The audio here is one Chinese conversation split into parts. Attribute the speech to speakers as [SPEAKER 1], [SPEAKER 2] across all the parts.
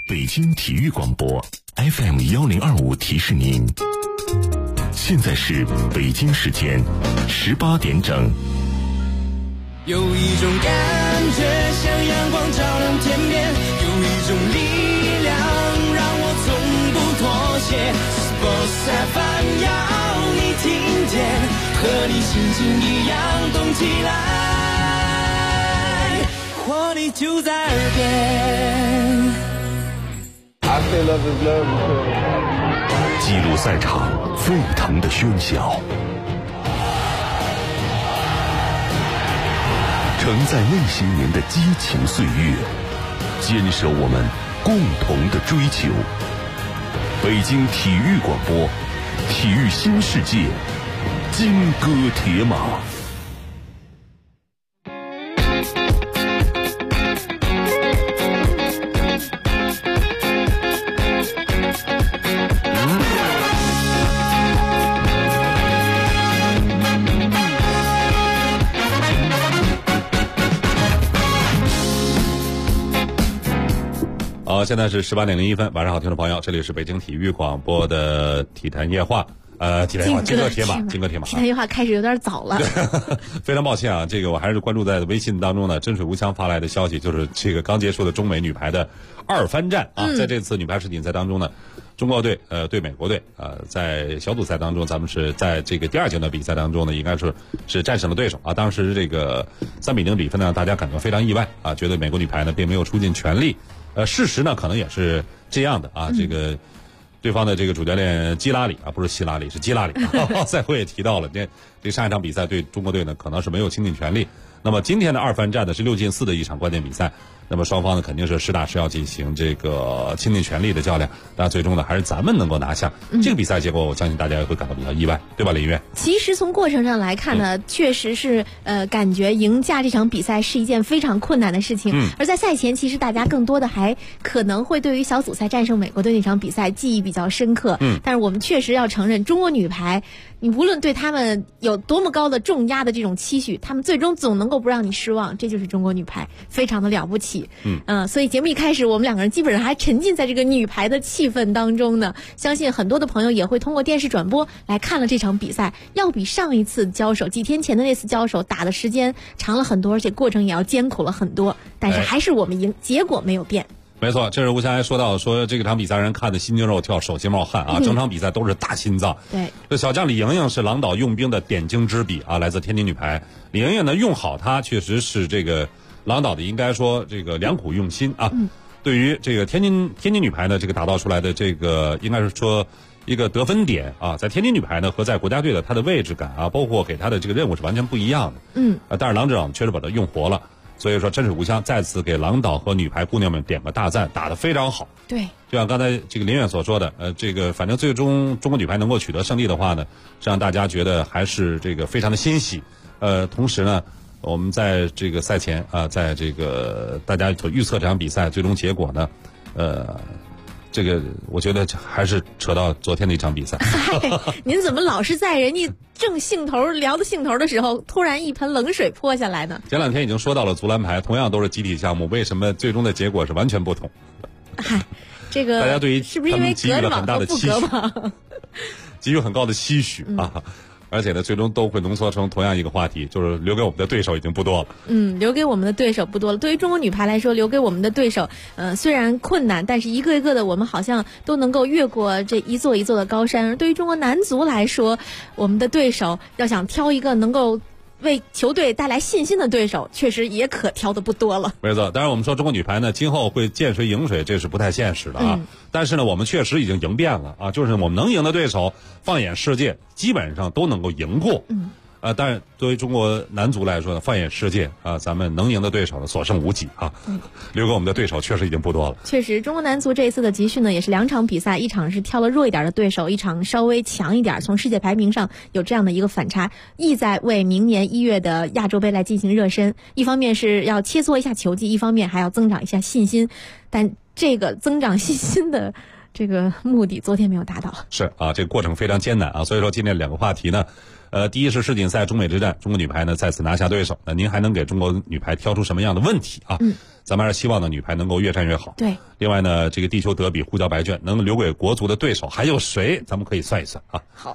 [SPEAKER 1] 北京体育广播 FM1025提示您，现在是北京时间18点整。
[SPEAKER 2] 有一种感觉像阳光照亮天边，有一种力量让我从不妥协。Sports FM 要你听见，和你心情一样动起来，活力就在耳边。
[SPEAKER 3] I say love is love.
[SPEAKER 1] 记录赛场沸腾的喧嚣，承载那些年的激情岁月，坚守我们共同的追求。北京体育广播，体育新世界，金戈铁马。现在是18点01分，晚上好，听众朋友，这里是北京体育广播的体坛夜话，体坛夜话，金戈铁马。体坛
[SPEAKER 4] 夜话开始有点早了，
[SPEAKER 1] 非常抱歉啊，这个我还是关注在微信当中呢，真水无香发来的消息，就是这个刚结束的中美女排的2番战啊，在这次女排世锦赛当中呢，中国队对美国队在小组赛当中，咱们是在这个第2阶段比赛当中呢，应该是战胜了对手啊，当时这个3-0比分呢，大家感到非常意外啊，觉得美国女排呢并没有出尽全力。事实呢，可能也是这样的啊。这个对方的这个主教练基拉里啊，不是希拉里，是基拉里。赛后也提到了，这上一场比赛对中国队呢，可能是没有倾尽全力。那么今天的2番战呢，是6进4的一场关键比赛。那么双方呢，肯定是实打实要进行这个倾尽全力的较量。但最终呢，还是咱们能够拿下这个比赛结果。我相信大家也会感到比较意外，对吧，林月？
[SPEAKER 4] 其实从过程上来看呢，确实是感觉赢下这场比赛是一件非常困难的事情。而在赛前，其实大家更多的还可能会对于小组赛战胜美国队那场比赛记忆比较深刻。但是我们确实要承认，中国女排，你无论对他们有多么高的重压的这种期许，他们最终总能够不让你失望，这就是中国女排，非常的了不起。所以节目一开始，我们2个人基本上还沉浸在这个女排的气氛当中呢。相信很多的朋友也会通过电视转播来看了这场比赛，要比上一次交手几天前的那次交手打的时间长了很多，而且过程也要艰苦了很多，但是还是我们赢，结果没有变。
[SPEAKER 1] 没错，这是吴翔还说到说这个场比赛人看的心惊肉跳，手心冒汗啊，整场比赛都是大心脏。
[SPEAKER 4] 对，
[SPEAKER 1] 这小将李盈莹是郎导用兵的点睛之笔啊，来自天津女排。李盈莹呢用好她，确实是这个郎导的应该说这个良苦用心啊。对于这个天津女排呢，这个打造出来的这个应该是说一个得分点啊，在天津女排呢和在国家队的她的位置感啊，包括给她的这个任务是完全不一样的。但是郎指导确实把她用活了。所以说真水无香，再次给郎导和女排姑娘们点个大赞，打得非常好。
[SPEAKER 4] 对，
[SPEAKER 1] 就像刚才这个林远所说的，这个反正最终中国女排能够取得胜利的话呢，是让大家觉得还是这个非常的欣喜。同时呢，我们在这个赛前啊，在这个大家所预测这场比赛最终结果呢，这个我觉得还是扯到昨天的一场比赛。
[SPEAKER 4] 您怎么老是在人家正兴头聊的兴头的时候，突然一盆冷水泼下来呢？
[SPEAKER 1] 前2天已经说到了足篮排，同样都是集体项目，为什么最终的结果是完全不同？
[SPEAKER 4] 嗨，这个
[SPEAKER 1] 大家对于
[SPEAKER 4] 是不是因为隔着网和不隔网，
[SPEAKER 1] 给予很高的期许啊？而且呢，最终都会浓缩成同样一个话题，就是留给我们的对手已经不多了。
[SPEAKER 4] 留给我们的对手不多了。对于中国女排来说，留给我们的对手，虽然困难，但是一个一个的，我们好像都能够越过这一座一座的高山。而对于中国男足来说，我们的对手要想挑一个能够为球队带来信心的对手，确实也可挑的不多了。
[SPEAKER 1] 没错，当然我们说中国女排呢，今后会见谁赢谁，这是不太现实的啊。但是呢，我们确实已经赢遍了啊，就是我们能赢的对手，放眼世界，基本上都能够赢过。但是对于中国男足来说呢，放眼世界啊，咱们能赢的对手呢所剩无几啊。留给我们的对手确实已经不多了。
[SPEAKER 4] 确实，中国男足这一次的集训呢，也是2场比赛，一场是挑了弱一点的对手，一场稍微强一点，从世界排名上有这样的一个反差，意在为明年1月的亚洲杯来进行热身。一方面是要切磋一下球技，一方面还要增长一下信心。但这个增长信心的这个目的昨天没有达到。
[SPEAKER 1] 是啊，这个过程非常艰难啊。所以说今天2个话题呢，第一是世锦赛中美之战，中国女排呢再次拿下对手，那您还能给中国女排挑出什么样的问题啊？咱们还是希望呢女排能够越战越好。
[SPEAKER 4] 对。
[SPEAKER 1] 另外呢，这个地球德比互交白卷，能留给国足的对手还有谁？咱们可以算一算啊。
[SPEAKER 4] 好。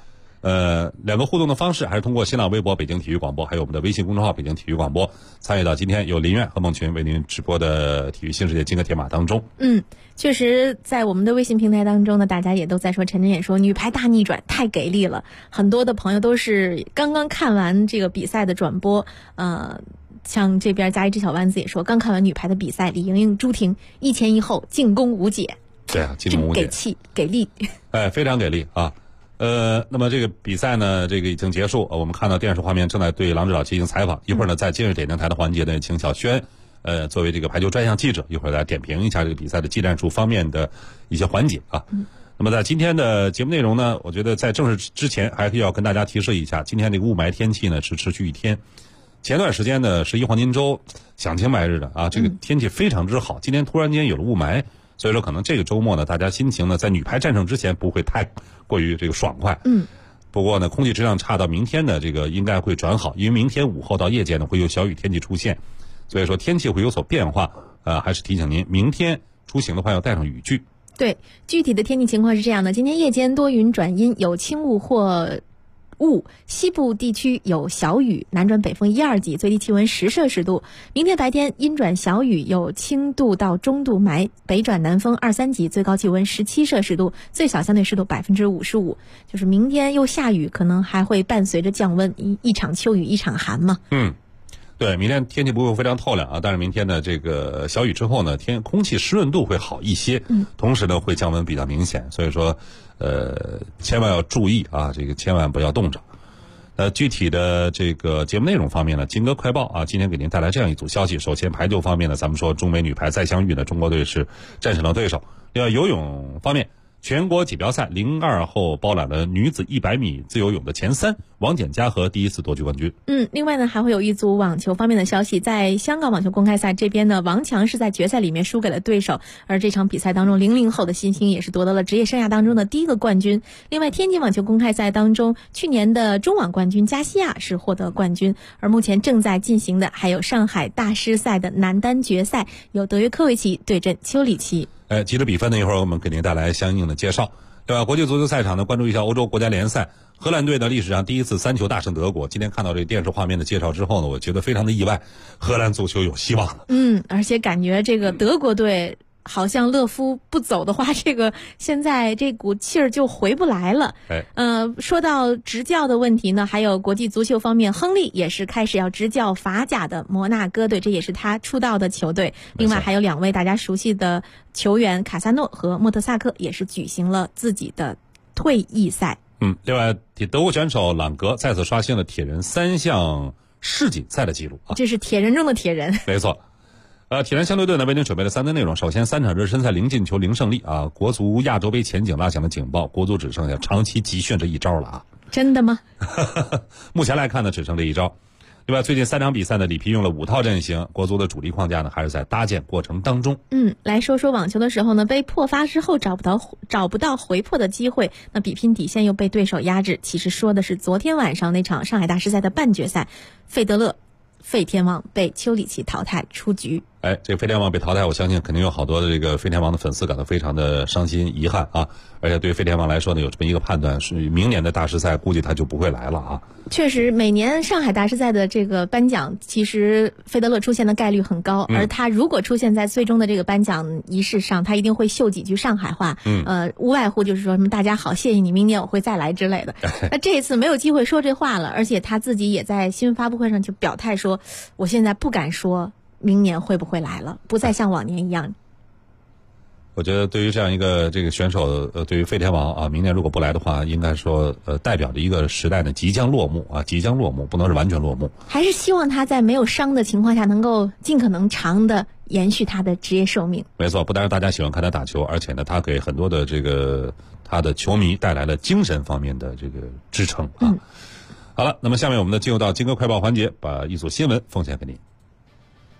[SPEAKER 1] 2个互动的方式还是通过新浪微博北京体育广播，还有我们的微信公众号北京体育广播，参与到今天由林苑和孟群为您直播的体育新世界金戈铁马当中。
[SPEAKER 4] 确实在我们的微信平台当中呢，大家也都在说，陈真也说女排大逆转太给力了，很多的朋友都是刚刚看完这个比赛的转播，像这边加一只小丸子也说，刚看完女排的比赛，李盈莹、朱婷一前一后进攻无解。
[SPEAKER 1] 对啊，进攻无解，
[SPEAKER 4] 给气给力。
[SPEAKER 1] 哎，非常给力啊！那么这个比赛呢，这个已经结束，我们看到电视画面正在对郎指导进行采访。一会儿呢，在今日点评台的环节呢，请小轩，作为这个排球专项记者，一会儿来点评一下这个比赛的技战术方面的一些环节啊。那么在今天的节目内容呢，我觉得在正式之前，还是要跟大家提示一下，今天这个雾霾天气呢是持续1天。前段时间呢11黄金周享晴白日的啊，这个天气非常之好。今天突然间有了雾霾。所以说，可能这个周末呢，大家心情呢，在女排战胜之前不会太过于这个爽快。不过呢，空气质量差到明天呢，这个应该会转好，因为明天午后到夜间呢会有小雨天气出现，所以说天气会有所变化。还是提醒您，明天出行的话要带上雨具。
[SPEAKER 4] 对，具体的天气情况是这样的：今天夜间多云转阴，有轻雾或雾，西部地区有小雨，南转北风1、2级，最低气温10摄氏度。明天白天阴转小雨，有轻度到中度霾，北转南风2、3级，最高气温17摄氏度，最小相对湿度55%。就是明天又下雨，可能还会伴随着降温，一场秋雨一场寒嘛。
[SPEAKER 1] 对，明天天气不会非常透亮啊，但是明天呢，这个小雨之后呢，空气湿润度会好一些，同时呢会降温比较明显，所以说，千万要注意啊，这个千万不要冻着。具体的这个节目内容方面呢，金戈快报啊，今天给您带来这样一组消息。首先排球方面呢，咱们说中美女排再相遇呢，中国队是战胜了对手。另外游泳方面，全国锦标赛02后包揽了女子100米自由泳的前3，王简嘉禾第一次夺取冠军。
[SPEAKER 4] 另外呢，还会有一组网球方面的消息，在香港网球公开赛这边呢，王强是在决赛里面输给了对手，而这场比赛当中00后的新星也是夺得了职业生涯当中的第1个冠军。另外，天津网球公开赛当中，去年的中网冠军加西亚是获得冠军，而目前正在进行的还有上海大师赛的男单决赛，由德约科维奇对阵丘里奇。
[SPEAKER 1] 记者比分呢，一会儿我们给您带来相应的介绍。对吧？国际足球赛场呢，关注一下欧洲国家联赛，荷兰队呢历史上第一次3球大胜德国。今天看到这电视画面的介绍之后呢，我觉得非常的意外，荷兰足球有希望了。
[SPEAKER 4] 而且感觉这个德国队好像勒夫不走的话，这个现在这股气儿就回不来了。说到执教的问题呢，还有国际足球方面，亨利也是开始要执教法甲的摩纳哥队，这也是他出道的球队。另外还有2位大家熟悉的球员卡萨诺和莫特萨克也是举行了自己的退役赛。
[SPEAKER 1] 另外德国选手朗格再次刷新了铁人3项世锦赛的记录啊！
[SPEAKER 4] 这是铁人中的铁人。
[SPEAKER 1] 没错。铁人相对队呢为您准备了3单内容。首先3场热身赛0进球0胜利啊，国足亚洲杯前景拉响了警报，国足只剩下长期集训这一招了啊！
[SPEAKER 4] 真的吗？
[SPEAKER 1] 目前来看呢，只剩这一招。另外，最近3场比赛呢，里皮用了5套阵型，国足的主力框架呢还是在搭建过程当中。
[SPEAKER 4] 来说说网球的时候呢，被破发之后找不到回破的机会，那比拼底线又被对手压制。其实说的是昨天晚上那场上海大师赛的半决赛，费天王被丘里奇淘汰出局。
[SPEAKER 1] 这个费天王被淘汰，我相信肯定有好多的这个费天王的粉丝感到非常的伤心遗憾啊！而且对于费天王来说呢，有这么一个判断，是明年的大师赛估计他就不会来了啊。
[SPEAKER 4] 确实，每年上海大师赛的这个颁奖，其实费德勒出现的概率很高，而他如果出现在最终的这个颁奖仪式上，他一定会秀几句上海话，无外乎就是说什么大家好，谢谢你，明年我会再来之类的。那这一次没有机会说这话了，而且他自己也在新闻发布会上就表态说，我现在不敢说明年会不会来了，不再像往年一样。
[SPEAKER 1] 我觉得对于这样一个这个选手，对于费天王啊，明年如果不来的话，应该说代表着一个时代呢即将落幕啊，即将落幕，不能是完全落幕。
[SPEAKER 4] 还是希望他在没有伤的情况下，能够尽可能长的延续他的职业寿命。
[SPEAKER 1] 没错，不但是大家喜欢看他打球，而且呢，他给很多的这个他的球迷带来了精神方面的这个支撑啊。好了，那么下面我们呢进入到金戈快报环节，把一组新闻奉献给您。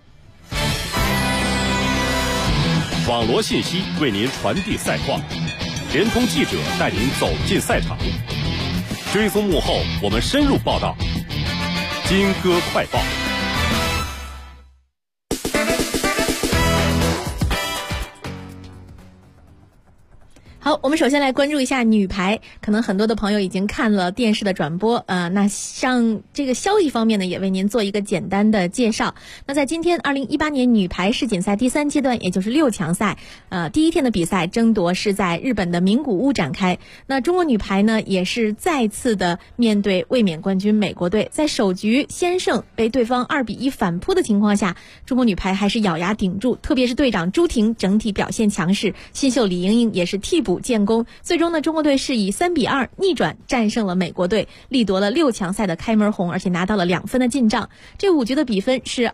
[SPEAKER 5] 网罗信息，为您传递赛况，
[SPEAKER 1] 联通记者带您走进赛场，追踪幕后，我们深入报道。金歌快报。
[SPEAKER 4] 好，我们首先来关注一下女排，可能很多的朋友已经看了电视的转播，那上这个消息方面呢，也为您做一个简单的介绍。那在今天2018年女排世锦赛第3阶段，也就是6强赛，第一天的比赛争夺是在日本的名古屋展开。那中国女排呢，也是再次的面对卫冕冠军美国队，在首局先胜被对方2-1反扑的情况下，中国女排还是咬牙顶住，特别是队长朱婷整体表现强势，新秀李盈莹也是替补建功，最终呢，中国队是以3-2逆转战胜了美国队，力夺了6强赛的开门红，而且拿到了2分的进账。这5局的比分是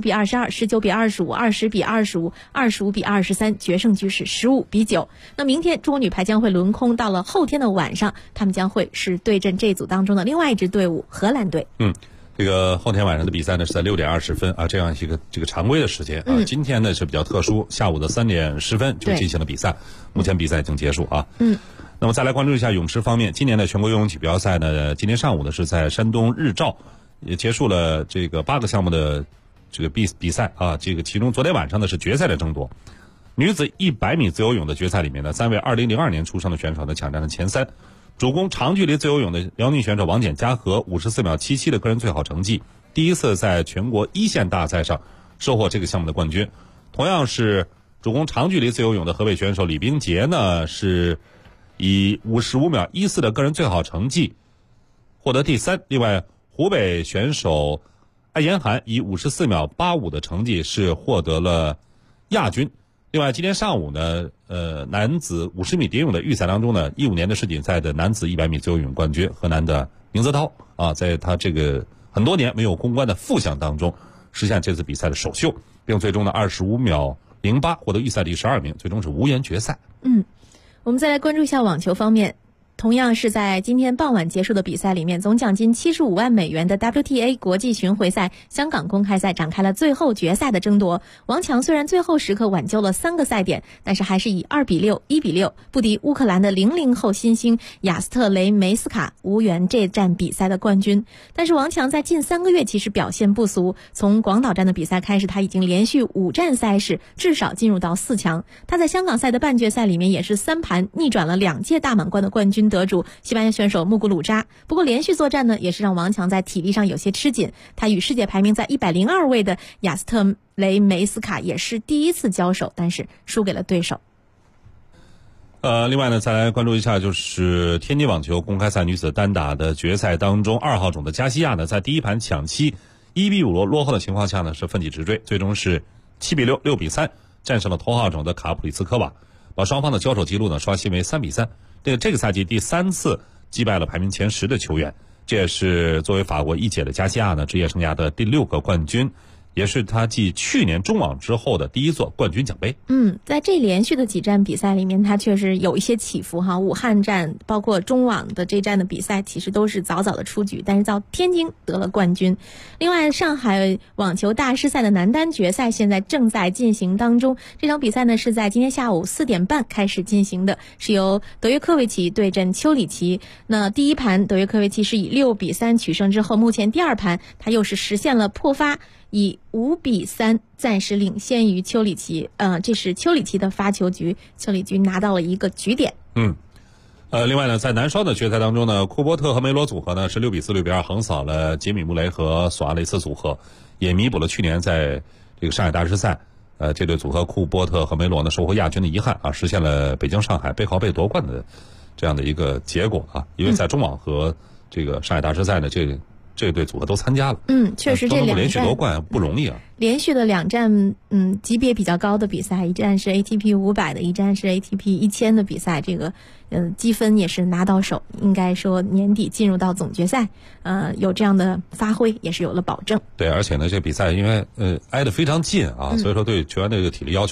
[SPEAKER 4] 25-22、19-25、20-25、25-23，决胜局是15-9。那明天中国女排将会轮空，到了后天的晚上，他们将会是对阵这组当中的另外一支队伍荷兰队。
[SPEAKER 1] 这个后天晚上的比赛呢是在6点20分啊，这样一个这个常规的时间啊。今天呢是比较特殊，下午的3点10分就进行了比赛，目前比赛已经结束啊。那么再来关注一下泳池方面，今年的全国游泳锦标赛呢，今天上午呢是在山东日照也结束了这个8个项目的这个比赛啊。这个其中昨天晚上呢是决赛的争夺，女子100米自由泳的决赛里面呢，3位2002年出生的选手呢抢占了前3。主攻长距离自由泳的辽宁选手王简嘉禾54秒77的个人最好成绩，第一次在全国一线大赛上收获这个项目的冠军。同样是主攻长距离自由泳的河北选手李冰洁呢，是以55秒14的个人最好成绩获得第3。另外，湖北选手艾延涵以54秒85的成绩是获得了亚军。另外，今天上午呢，男子50米蝶泳的预赛当中呢，15年的世锦赛的男子100米自由泳冠军河南的宁泽涛啊，在他这个很多年没有攻关的负项当中，实现这次比赛的首秀，并最终的25秒08获得预赛第12名，最终是无缘决赛。
[SPEAKER 4] 我们再来关注一下网球方面。同样是在今天傍晚结束的比赛里面，总奖金75万美元的 WTA 国际巡回赛香港公开赛展开了最后决赛的争夺。王强虽然最后时刻挽救了3个赛点，但是还是以2-6、1-6不敌乌克兰的00后新星雅斯特雷梅斯卡，无缘这站比赛的冠军。但是王强在近3个月其实表现不俗，从广岛站的比赛开始，他已经连续5站赛事至少进入到4强。他在香港赛的半决赛里面也是3盘逆转了2届大满贯的冠军得主西班牙选手穆古鲁扎。不过连续作战呢，也是让王强在体力上有些吃紧，他与世界排名在102位的雅斯特雷梅斯卡也是第一次交手，但是输给了对手。
[SPEAKER 1] 另外呢，再来关注一下就是天津网球公开赛女子单打的决赛当中，2号种的加西亚呢在第一盘抢七1-5落后的情况下呢是奋起直追，最终是7-6、6-3战胜了头号种的卡普里茨科娃，把双方的交手记录呢刷新为3-3。这个赛季第3次击败了排名前10的球员，这也是作为法国一姐的加西亚呢职业生涯的第6个冠军，也是他继去年中网之后的第一座冠军奖杯。
[SPEAKER 4] 在这连续的几站比赛里面，他确实有一些起伏哈。武汉站包括中网的这站的比赛，其实都是早早的出局，但是到天津得了冠军。另外，上海网球大师赛的男单决赛现在正在进行当中，这场比赛呢是在今天下午4点半开始进行的，是由德约科维奇对阵丘里奇。那第一盘德约科维奇是以6-3取胜之后，目前第2盘他又是实现了破发，以5-3暂时领先于丘里奇。这是丘里奇的发球局，丘里奇拿到了一个局点。
[SPEAKER 1] 另外呢，在男双的决赛当中呢，库波特和梅罗组合呢是6-4、6-2横扫了杰米穆雷和索阿雷斯组合，也弥补了去年在这个上海大师赛这对组合库波特和梅罗呢收获亚军的遗憾啊，实现了北京上海背靠背夺冠的这样的一个结果啊。因为在中网和这个上海大师赛呢，这对组合都参加了。
[SPEAKER 4] 确实这2站
[SPEAKER 1] 连续夺冠不容易啊。
[SPEAKER 4] 连续的2站级别比较高的比赛，一站是 ATP 500的，一站是 ATP 1000的比赛，这个积分也是拿到手，应该说年底进入到总决赛有这样的发挥也是有了保证。
[SPEAKER 1] 对，而且呢这比赛因为挨得非常近啊，所以说对球员的这个体力要求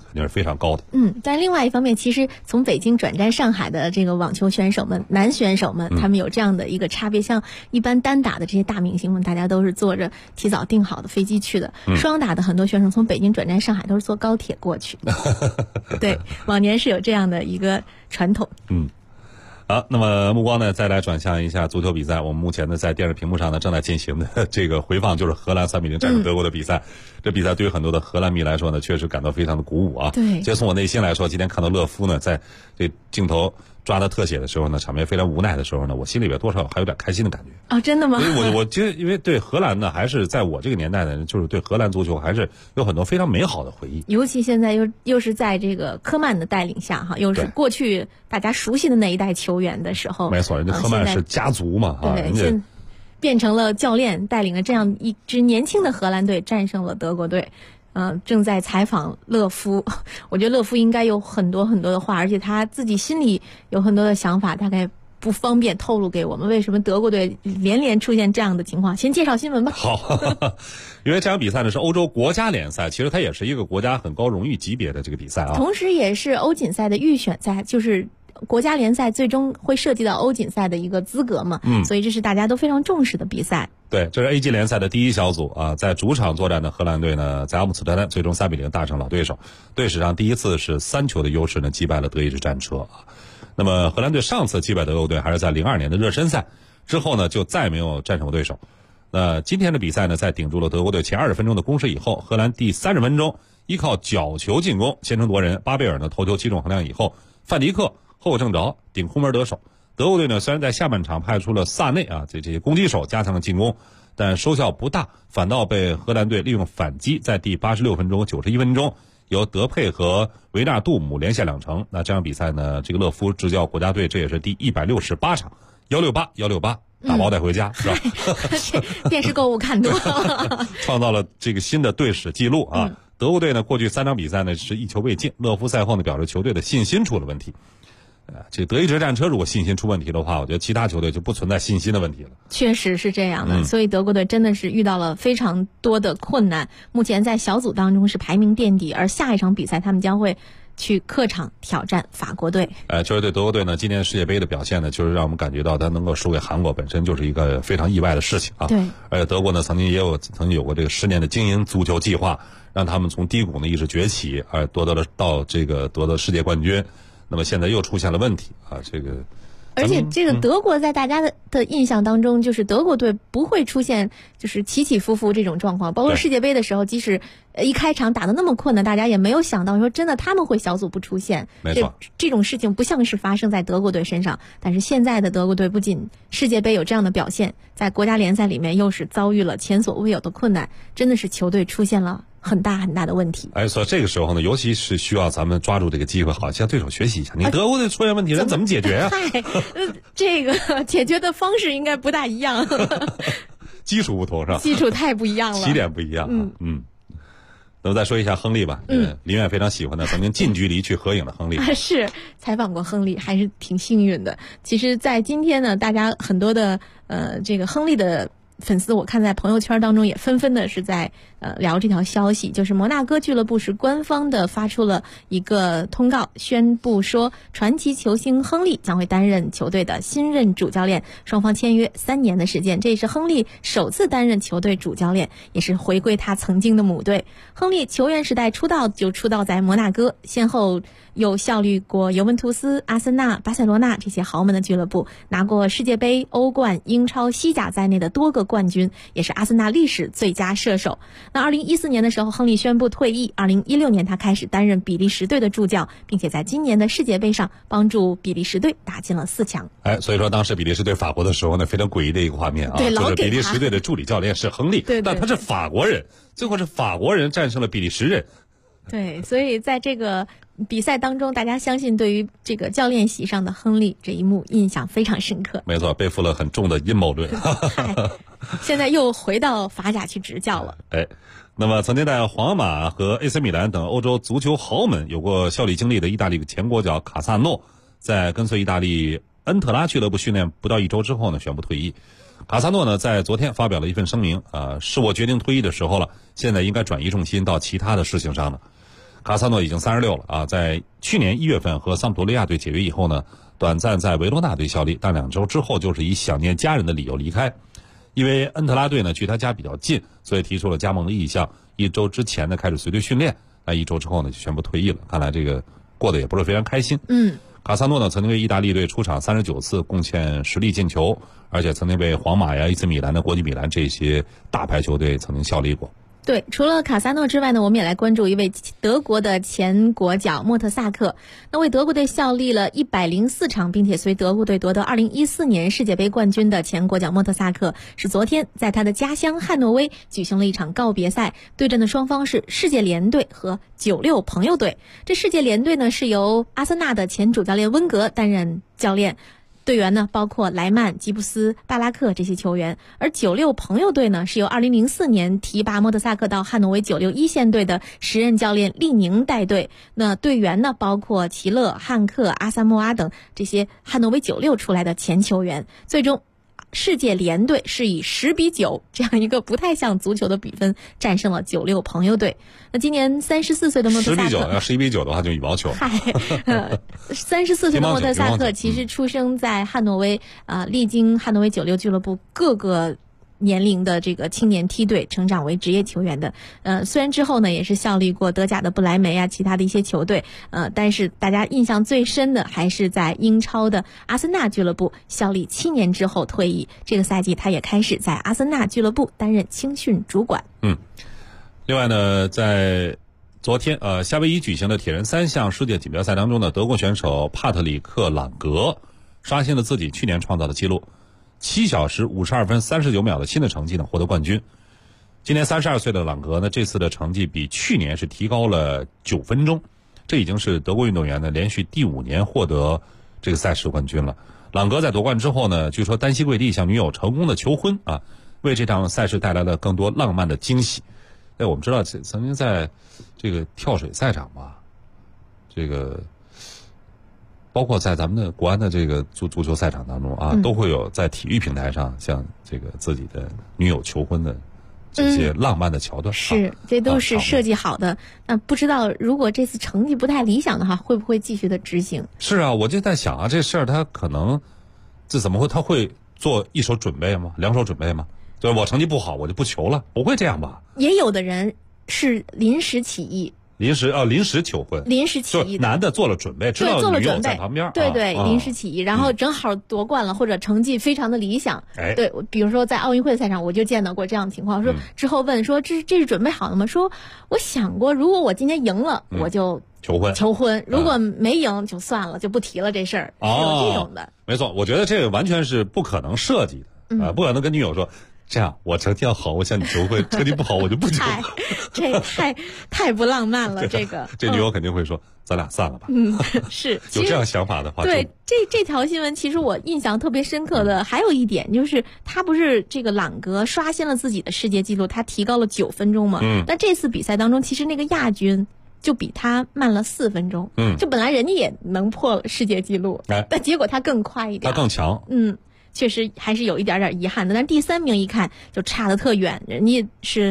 [SPEAKER 1] 肯定是非常高的。
[SPEAKER 4] 但另外一方面，其实从北京转战上海的这个网球选手们，男选手们，他们有这样的一个差别。像一般单打的这些大明星们，大家都是坐着提早订好的飞机去的。双打的很多选手从北京转战上海都是坐高铁过去。对，往年是有这样的一个传统。
[SPEAKER 1] 好，那么目光呢，再来转向一下足球比赛。我们目前呢，在电视屏幕上呢，正在进行的这个回放，就是荷兰3-0战胜德国的比赛。这比赛对于很多的荷兰迷来说呢，确实感到非常的鼓舞啊。
[SPEAKER 4] 对，
[SPEAKER 1] 其实从我内心来说，今天看到勒夫呢，在这镜头抓的特写的时候呢，场面非常无奈的时候呢，我心里边多少还有点开心的感觉。
[SPEAKER 4] 哦，真的吗？
[SPEAKER 1] 因为我觉得，因为对荷兰呢，还是在我这个年代呢，就是对荷兰足球还是有很多非常美好的回忆。
[SPEAKER 4] 尤其现在又是在这个科曼的带领下哈，又是过去大家熟悉的那一代球员的时候。
[SPEAKER 1] 没错，人家科曼是家族嘛，
[SPEAKER 4] 对，现在变成了教练带领了这样一支年轻的荷兰队战胜了德国队。正在采访勒夫，我觉得勒夫应该有很多很多的话，而且他自己心里有很多的想法，大概不方便透露给我们。为什么德国队连连出现这样的情况？先介绍新闻吧。
[SPEAKER 1] 好，因为这场比赛呢是欧洲国家联赛，其实它也是一个国家很高荣誉级别的这个比赛啊，
[SPEAKER 4] 同时也是欧锦赛的预选赛，就是国家联赛最终会涉及到欧锦赛的一个资格嘛，所以这是大家都非常重视的比赛。
[SPEAKER 1] 对，这是 A 级联赛的第一小组啊，在主场作战的荷兰队呢，在阿姆斯特丹最终3-0大胜老对手，队史上第一次是3球的优势呢击败了德意志战车啊。那么荷兰队上次击败德国队还是在02年的热身赛之后呢，就再没有战胜过对手。那今天的比赛呢，在顶住了德国队前20分钟的攻势以后，荷兰第30分钟依靠角球进攻先成夺人，巴贝尔呢头球击中横梁以后，范迪克后正着顶空门得手。德国队呢虽然在下半场派出了萨内啊这些攻击手加强了进攻，但收效不大，反倒被荷兰队利用反击，在第86分钟、91分钟由德佩和维纳杜姆连下2城。那这场比赛呢，这个勒夫执教国家队，这也是第168场168打包带回家，是吧？
[SPEAKER 4] 电视购物看多了，
[SPEAKER 1] 创造了这个新的队史记录啊！德国队呢，过去3场比赛呢是1球未进。勒夫赛后呢表示，球队的信心出了问题。这德意志战车如果信心出问题的话，我觉得其他球队就不存在信心的问题了。
[SPEAKER 4] 确实是这样的，所以德国队真的是遇到了非常多的困难。目前在小组当中是排名垫底，而下一场比赛他们将会去客场挑战法国队。
[SPEAKER 1] 确实对德国队呢，今年世界杯的表现呢，就是让我们感觉到他能够输给韩国，本身就是一个非常意外的事情啊。
[SPEAKER 4] 对，
[SPEAKER 1] 而且德国呢，曾经有过这个10年的经营足球计划，让他们从低谷呢一直崛起，夺得世界冠军。那么现在又出现了问题啊，这个。
[SPEAKER 4] 而且这个德国在大家的印象当中，就是德国队不会出现就是起起伏伏这种状况，包括世界杯的时候，即使一开场打得那么困难，大家也没有想到说真的他们会小组不出线。
[SPEAKER 1] 没错，
[SPEAKER 4] 这种事情不像是发生在德国队身上，但是现在的德国队不仅世界杯有这样的表现，在国家联赛里面又是遭遇了前所未有的困难，真的是球队出现了很大很大的问题。
[SPEAKER 1] 所以这个时候呢，尤其是需要咱们抓住这个机会，好向对手学习一下。你德国队出现问题，人怎么解决啊？
[SPEAKER 4] 这个解决的方式应该不大一样，
[SPEAKER 1] 基础不同是吧？
[SPEAKER 4] 基础太不一样了，
[SPEAKER 1] 起点不一样。那么再说一下亨利吧。林远非常喜欢的，曾经近距离去合影的亨利。
[SPEAKER 4] 是采访过亨利，还是挺幸运的。其实，在今天呢，大家很多的这个亨利的粉丝，我看在朋友圈当中也纷纷的是在聊这条消息，就是摩纳哥俱乐部是官方的发出了一个通告，宣布说传奇球星亨利将会担任球队的新任主教练，双方签约3年的时间。这也是亨利首次担任球队主教练，也是回归他曾经的母队。亨利球员时代出道在摩纳哥，先后又效力过尤文图斯、阿森纳、巴塞罗那这些豪门的俱乐部，拿过世界杯、欧冠、英超、西甲在内的多个冠军，也是阿森纳历史最佳射手。那2014年的时候，亨利宣布退役。2016年他开始担任比利时队的助教，并且在今年的世界杯上帮助比利时队打进了4强。
[SPEAKER 1] 所以说当时比利时对法国的时候呢，非常诡异的一个画面啊，就是比利时队的助理教练是亨利，但他是法国人，最后是法国人战胜了比利时人。
[SPEAKER 4] 对，所以在这个比赛当中，大家相信对于这个教练席上的亨利这一幕印象非常深刻。
[SPEAKER 1] 没错，背负了很重的阴谋论。
[SPEAKER 4] 现在又回到法甲去执教了。
[SPEAKER 1] 那么曾经在皇马和 AC 米兰等欧洲足球豪门有过效力经历的意大利前国脚卡萨诺，在跟随意大利恩特拉俱乐部训练不到1周之后呢，宣布退役。卡萨诺呢，在昨天发表了一份声明，是我决定退役的时候了，现在应该转移重心到其他的事情上了。 卡萨诺已经36了啊，在去年1月份和桑普多利亚队解约以后呢，短暂在维罗纳队效力，但2周之后就是以想念家人的理由离开。因为恩特拉队呢距他家比较近，所以提出了加盟的意向。1周之前呢开始随队训练，那1周之后呢就宣布退役了。看来这个过得也不是非常开心。卡萨诺呢曾经为意大利队出场39次，贡献10粒进球，而且曾经为皇马呀、AC 米兰的国际米兰这些大牌球队曾经效力过。
[SPEAKER 4] 对，除了卡萨诺之外呢，我们也来关注一位德国的前国脚莫特萨克。那为德国队效力了104场，并且随德国队夺得2014年世界杯冠军的前国脚莫特萨克，是昨天在他的家乡汉诺威举行了一场告别赛，对阵的双方是世界联队和96朋友队。这世界联队呢是由阿森纳的前主教练温格担任教练。队员呢包括莱曼、吉布斯、巴拉克这些球员，而96朋友队呢是由2004年提拔莫特萨克到汉诺威96一线队的时任教练利宁带队。那队员呢包括齐勒、汉克、阿萨莫阿等这些汉诺威96出来的前球员。最终世界联队是以10-9这样一个不太像足球的比分战胜了96朋友队。那今年34岁的莫特萨克
[SPEAKER 1] 10-9，要11-9的话就羽毛球。
[SPEAKER 4] 34岁的莫特萨克其实出生在汉诺威，历经汉诺威96俱乐部各个年龄的这个青年梯队成长为职业球员的。虽然之后呢也是效力过德甲的不莱梅啊，其他的一些球队，但是大家印象最深的还是在英超的阿森纳俱乐部效力7年之后退役。这个赛季他也开始在阿森纳俱乐部担任青训主管。
[SPEAKER 1] 另外呢，在昨天夏威夷举行的铁人3项世界锦标赛当中呢，德国选手帕特里克·朗格刷新了自己去年创造的记录，7小时52分39秒的新的成绩呢，获得冠军。今年32岁的朗格呢，这次的成绩比去年是提高了9分钟，这已经是德国运动员呢连续第5年获得这个赛事冠军了。朗格在夺冠之后呢，据说单膝跪地向女友成功的求婚啊，为这场赛事带来了更多浪漫的惊喜。我们知道曾经在这个跳水赛场吧，这个包括在咱们的国安的这个足球赛场当中啊，都会有在体育平台上向这个自己的女友求婚的这些浪漫的桥段。
[SPEAKER 4] 是，这都是设计好的。那不知道如果这次成绩不太理想的话，会不会继续的执行？
[SPEAKER 1] 是啊，我就在想啊，这事儿他可能这怎么会他会做一手准备吗？2手准备吗？对，我成绩不好我就不求了，不会这样吧？
[SPEAKER 4] 也有的人是临时起意。临时
[SPEAKER 1] 求婚，
[SPEAKER 4] 临时起意的，
[SPEAKER 1] 男的做了准备，知道女友在旁边，
[SPEAKER 4] 对，临时起意，然后正好夺冠了，或者成绩非常的理想。对，比如说在奥运会的赛场，我就见到过这样的情况。说之后问说这是准备好了吗？说我想过，如果我今天赢了，我就求婚；如果没赢就算了，就不提了这事儿。是有这种的。没
[SPEAKER 1] 错，我觉得这个完全是不可能设计的不可能跟女友说。这样，我成绩要好，我向你求婚；成绩不好，我就不求。
[SPEAKER 4] 这太不浪漫了。这个，
[SPEAKER 1] 这女友肯定会说：“咱俩散了吧。”
[SPEAKER 4] 是
[SPEAKER 1] 有这样想法的话。
[SPEAKER 4] 对，这条新闻其实我印象特别深刻的还有一点就是，他不是这个朗格刷新了自己的世界纪录，他提高了9分钟嘛。那这次比赛当中，其实那个亚军就比他慢了4分钟。就本来人家也能破世界纪录，但结果他更快一点，
[SPEAKER 1] 他更强。
[SPEAKER 4] 确实还是有一点遗憾的，但第3名一看就差得特远，人家是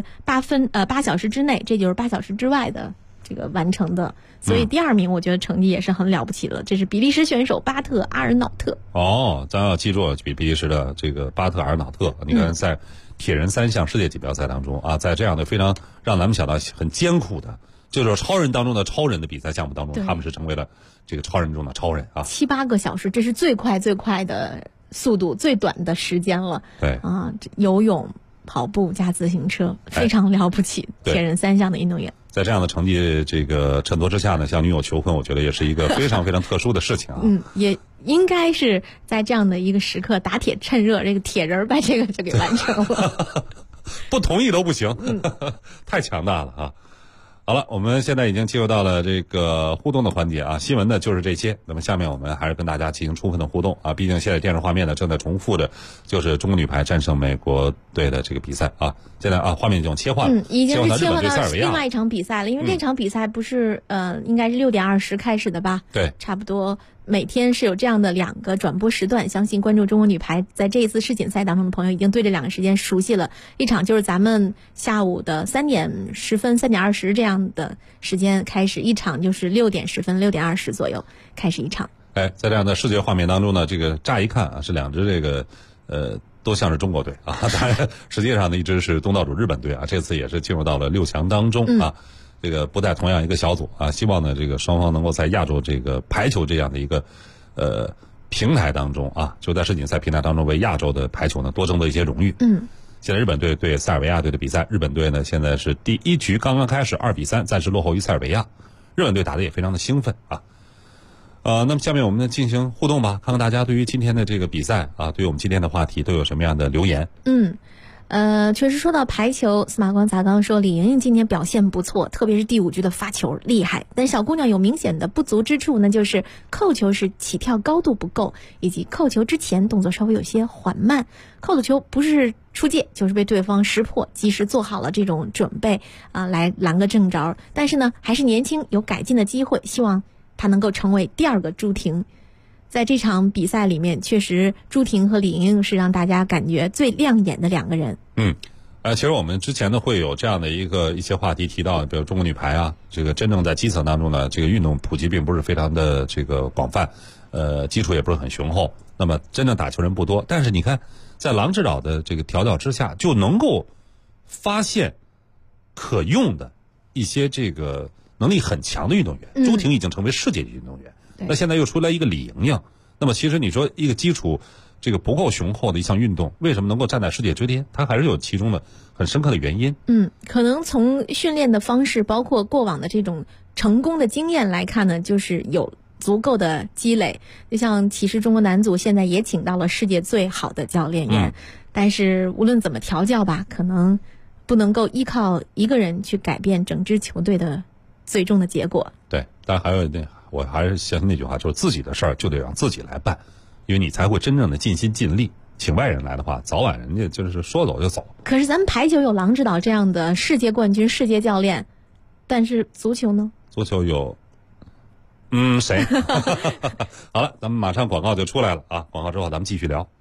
[SPEAKER 4] 8小时之内，这就是8小时之外的这个完成的，所以第2名我觉得成绩也是很了不起的，这是比利时选手巴特阿尔瑙特。
[SPEAKER 1] 咱要记住比利时的这个巴特阿尔瑙特，你看在铁人3项世界锦标赛当中啊，在这样的非常让咱们想到很艰苦的，就是超人当中的超人的比赛项目当中，他们是成为了这个超人中的超人啊
[SPEAKER 4] ，7-8个小时，这是最快的速度，最短的时间了。
[SPEAKER 1] 对
[SPEAKER 4] 啊，游泳、跑步加自行车，非常了不起。铁人3项的运动员，
[SPEAKER 1] 在这样的成绩这个衬托之下呢，向女友求婚，我觉得也是一个非常非常特殊的事情啊。
[SPEAKER 4] 也应该是在这样的一个时刻打铁趁热，这个铁人把这个就给完成了。
[SPEAKER 1] 不同意都不行，太强大了啊！好了，我们现在已经进入到了这个互动的环节啊，新闻呢就是这些。那么下面我们还是跟大家进行充分的互动啊，毕竟现在电视画面呢正在重复的，就是中国女排战胜美国队的这个比赛啊。现在画面已经切换了，
[SPEAKER 4] 已经是切换到另外一场比赛了，因为那场比赛不是应该是6点20开始的吧？
[SPEAKER 1] 对，
[SPEAKER 4] 差不多每天是有这样的2个转播时段，相信关注中国女排在这一次世锦赛当中的朋友已经对这2个时间熟悉了。一场就是咱们下午的3点10分、3点20这样的时间开始，一场就是6点10分、6点20左右开始一场。
[SPEAKER 1] 在这样的视觉画面当中呢，这个乍一看啊是2支这个都像是中国队啊，当然实际上呢一支是东道主日本队啊，这次也是进入到了6强当中啊。这个不在同样一个小组啊，希望呢这个双方能够在亚洲这个排球这样的一个平台当中啊，就在世锦赛平台当中为亚洲的排球呢多争得一些荣誉。现在日本队对塞尔维亚队的比赛，日本队呢现在是第1局刚刚开始2比3，暂时落后于塞尔维亚。日本队打得也非常的兴奋啊。那么下面我们呢进行互动吧，看看大家对于今天的这个比赛啊，对于我们今天的话题都有什么样的留言。
[SPEAKER 4] 确实说到排球，司马光砸缸说李盈莹今天表现不错，特别是第5局的发球厉害，但小姑娘有明显的不足之处呢，就是扣球时起跳高度不够，以及扣球之前动作稍微有些缓慢，扣的球不是出界就是被对方识破，及时做好了这种准备来拦个正着，但是呢还是年轻，有改进的机会，希望她能够成为第2个朱婷。在这场比赛里面，确实朱婷和李盈莹是让大家感觉最亮眼的2个人。
[SPEAKER 1] 其实我们之前呢会有这样的一些话题提到，比如中国女排啊，这个真正在基层当中呢，这个运动普及并不是非常的这个广泛，基础也不是很雄厚，那么真正打球人不多。但是你看，在郎指导的这个调教之下，就能够发现可用的一些这个能力很强的运动员。朱婷已经成为世界级运动员。那现在又出来一个李盈莹，那么其实你说一个基础这个不够雄厚的一项运动，为什么能够站在世界之巅？它还是有其中的很深刻的原因。
[SPEAKER 4] 可能从训练的方式，包括过往的这种成功的经验来看呢，就是有足够的积累。就像其实中国男足现在也请到了世界最好的教练员，但是无论怎么调教吧，可能不能够依靠一个人去改变整支球队的最终的结果。
[SPEAKER 1] 对，当然还有一点，我还是相信那句话，就是自己的事儿就得让自己来办，因为你才会真正的尽心尽力。请外人来的话，早晚人家就是说走就走。
[SPEAKER 4] 可是咱们排球有郎指导这样的世界冠军、世界教练，但是足球呢？
[SPEAKER 1] 足球有，谁？好了，咱们马上广告就出来了啊！广告之后咱们继续聊。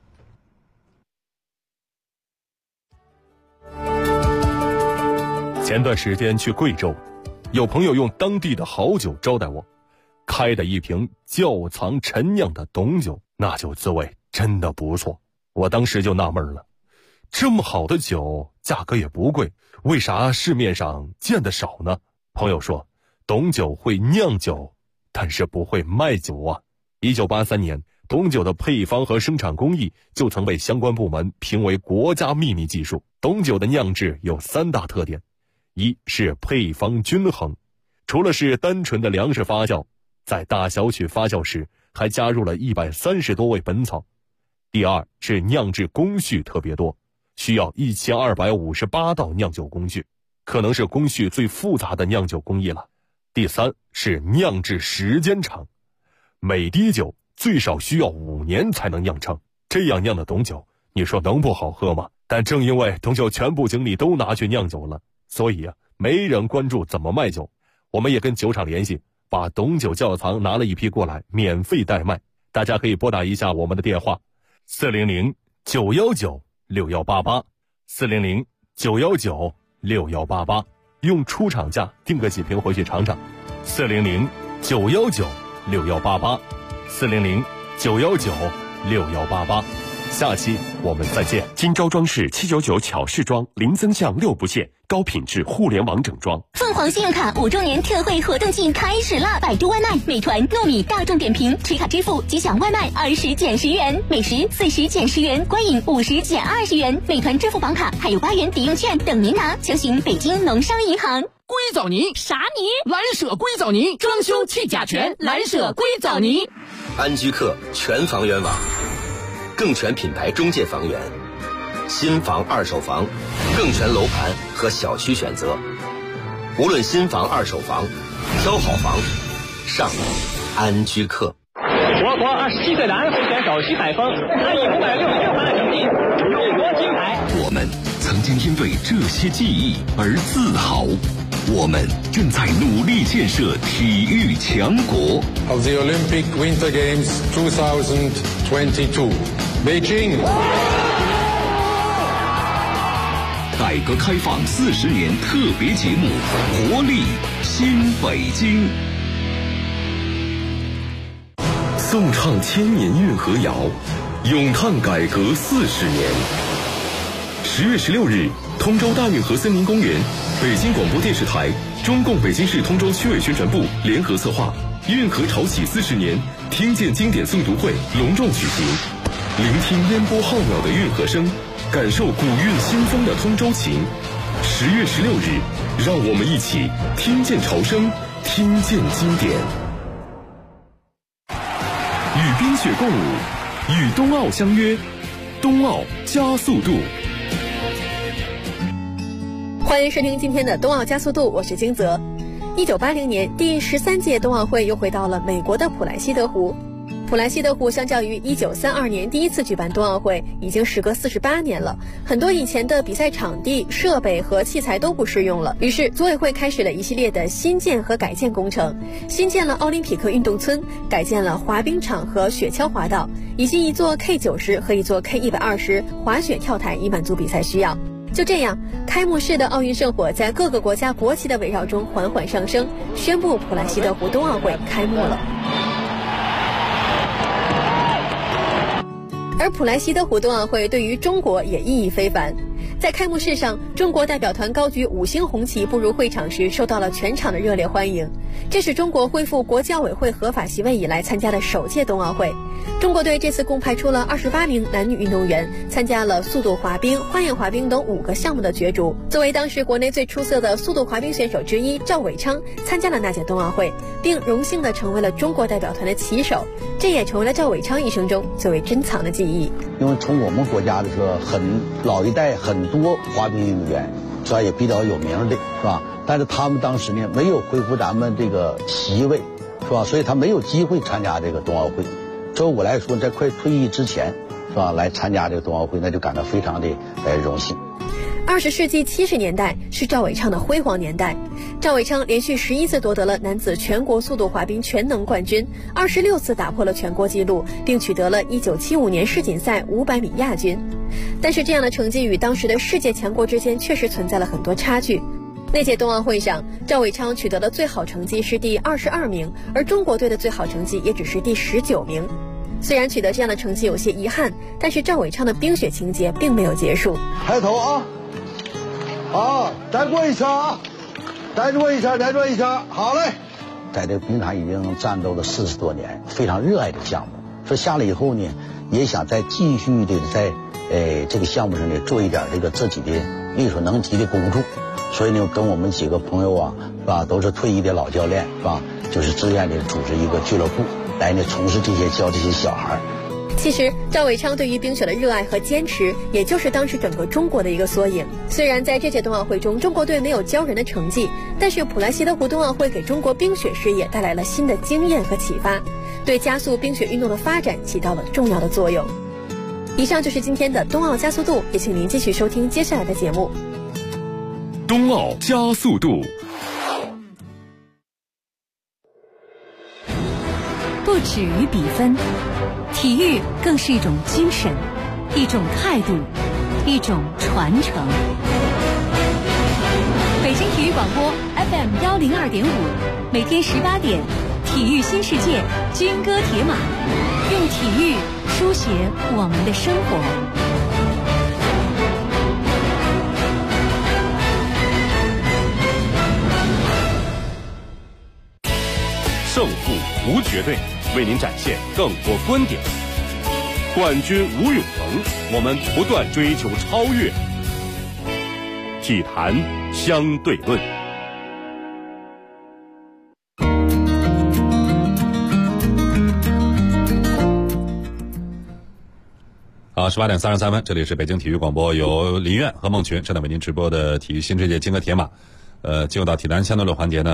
[SPEAKER 5] 前段时间去贵州，有朋友用当地的好酒招待我，开的一瓶窖藏陈酿的董酒，那酒滋味真的不错。我当时就纳闷了，这么好的酒价格也不贵，为啥市面上见得少呢？朋友说，董酒会酿酒，但是不会卖酒啊。1983年，董酒的配方和生产工艺就曾被相关部门评为国家秘密技术。董酒的酿制有3大特点，一是配方均衡，除了是单纯的粮食发酵，在大小曲发酵时还加入了130多味本草。第二是酿制工序特别多，需要1258道酿酒工序，可能是工序最复杂的酿酒工艺了。第三是酿制时间长，每滴酒最少需要5年才能酿成，这样酿的董酒，你说能不好喝吗？但正因为董酒全部精力都拿去酿酒了，所以没人关注怎么卖酒。我们也跟酒厂联系，把董酒窖藏拿了一批过来，免费代卖。大家可以拨打一下我们的电话400-919-6188 400-919-6188，用出厂价订个几瓶回去尝尝。400-919-6188 400-919-6188。下期我们再见。
[SPEAKER 6] 金招装饰799巧饰装，零增项6不限，高品质互联网整装。
[SPEAKER 7] 凤凰信用卡5周年特惠活动季开始了！百度外卖、美团、糯米、大众点评持卡支付即享外卖20减10元，美食40减10元，观影50减20元。美团支付宝卡还有8元抵用券等您拿，详询北京农商银行。
[SPEAKER 8] 硅藻泥啥泥？蓝舍硅藻泥，装修去甲醛，蓝舍硅藻泥。
[SPEAKER 9] 安居客全房源网，更全品牌中介房源，新房二手房，更全楼盘和小区选择。无论新房二手房，挑好房上安居客。
[SPEAKER 10] 我国27岁男候选手徐海峰，他以566分的成绩荣获金牌。
[SPEAKER 9] 我们曾
[SPEAKER 11] 曾经因为这些记忆而自豪。我们正在努力建设体育强国。
[SPEAKER 3] Of the Olympic Winter Games 2022, Beijing.
[SPEAKER 11] 改革开放40年特别节目《活力新北京》，颂唱千年运河谣，咏叹改革40年。10月16日，通州大运河森林公园，北京广播电视台、中共北京市通州区委宣传部联合策划运河潮起40年听见经典诵读会隆重举行，聆听烟波浩渺的运河声，感受古韵新风的通州情。10月16日，让我们一起听见潮声，听见经典。与冰雪共舞，与冬奥相约，冬奥加速度。
[SPEAKER 12] 欢迎收听今天的冬奥加速度，我是金泽。1980年，第13届冬奥会又回到了美国的普莱西德湖。普莱西德湖相较于1932年第一次举办冬奥会，已经时隔48年了，很多以前的比赛场地、设备和器材都不适用了。于是组委会开始了一系列的新建和改建工程，新建了奥林匹克运动村，改建了滑冰场和雪橇滑道，以及一座 K90 和一座 K120 滑雪跳台，以满足比赛需要。就这样，开幕式的奥运圣火在各个国家国旗的围绕中缓缓上升，宣布普莱西德湖冬奥会开幕了。而普莱西德湖冬奥会对于中国也意义非凡。在开幕式上，中国代表团高举5星红旗步入会场时，受到了全场的热烈欢迎。这是中国恢复国际奥委会合法席位以来参加的首届冬奥会。中国队这次共派出了28名男女运动员，参加了速度滑冰、花样滑冰等5个项目的角逐。作为当时国内最出色的速度滑冰选手之一，赵伟昌参加了那届冬奥会，并荣幸地成为了中国代表团的旗手。这也成为了赵伟昌一生中最为珍藏的记忆。
[SPEAKER 13] 因为从我们国家的这个老一代很多滑冰运动员，是吧，也比较有名的，是吧？但是他们当时呢没有恢复咱们这个席位，是吧？所以他没有机会参加这个冬奥会。作为我来说，在快退役之前，是吧，来参加这个冬奥会，那就感到非常的荣幸。
[SPEAKER 12] 20世纪70年代是赵伟昌的辉煌年代。赵伟昌连续11次夺得了男子全国速度滑冰全能冠军，26次打破了全国纪录，并取得了1975年世锦赛500米亚军。但是这样的成绩与当时的世界强国之间确实存在了很多差距。那届冬奥会上，赵伟昌取得的最好成绩是第22名，而中国队的最好成绩也只是第19名。虽然取得这样的成绩有些遗憾，但是赵伟昌的冰雪情节并没有结束。
[SPEAKER 13] 抬头啊！再过一圈啊！再做一圈，好嘞！在这个冰场已经战斗了40多年，非常热爱的项目。说下来以后呢，也想再继续的在这个项目上呢做一点这个自己的力所能及的工作。所以呢，跟我们几个朋友啊，是吧，都是退役的老教练，是吧，就是自愿的组织一个俱乐部，来呢从事教这些小孩。
[SPEAKER 12] 其实赵伟昌对于冰雪的热爱和坚持，也就是当时整个中国的一个缩影。虽然在这届冬奥会中中国队没有骄人的成绩，但是普莱西德湖冬奥会给中国冰雪事业带来了新的经验和启发，对加速冰雪运动的发展起到了重要的作用。以上就是今天的冬奥加速度，也请您继续收听接下来的节目。
[SPEAKER 6] 冬奥加速度。
[SPEAKER 14] 不止于比分，体育更是一种精神，一种态度，一种传承。北京体育广播 FM 102.5，每天18点，体育新世界，军歌铁马，用体育书写我们的生活。
[SPEAKER 6] 胜负无绝对，为您展现更多观点。冠军无永恒，我们不断追求超越。体坛相对论。
[SPEAKER 1] 18点33分，这里是北京体育广播，由林苑和孟群正在为您直播的体育新世界金戈铁马。进入到体坛相对论环节呢，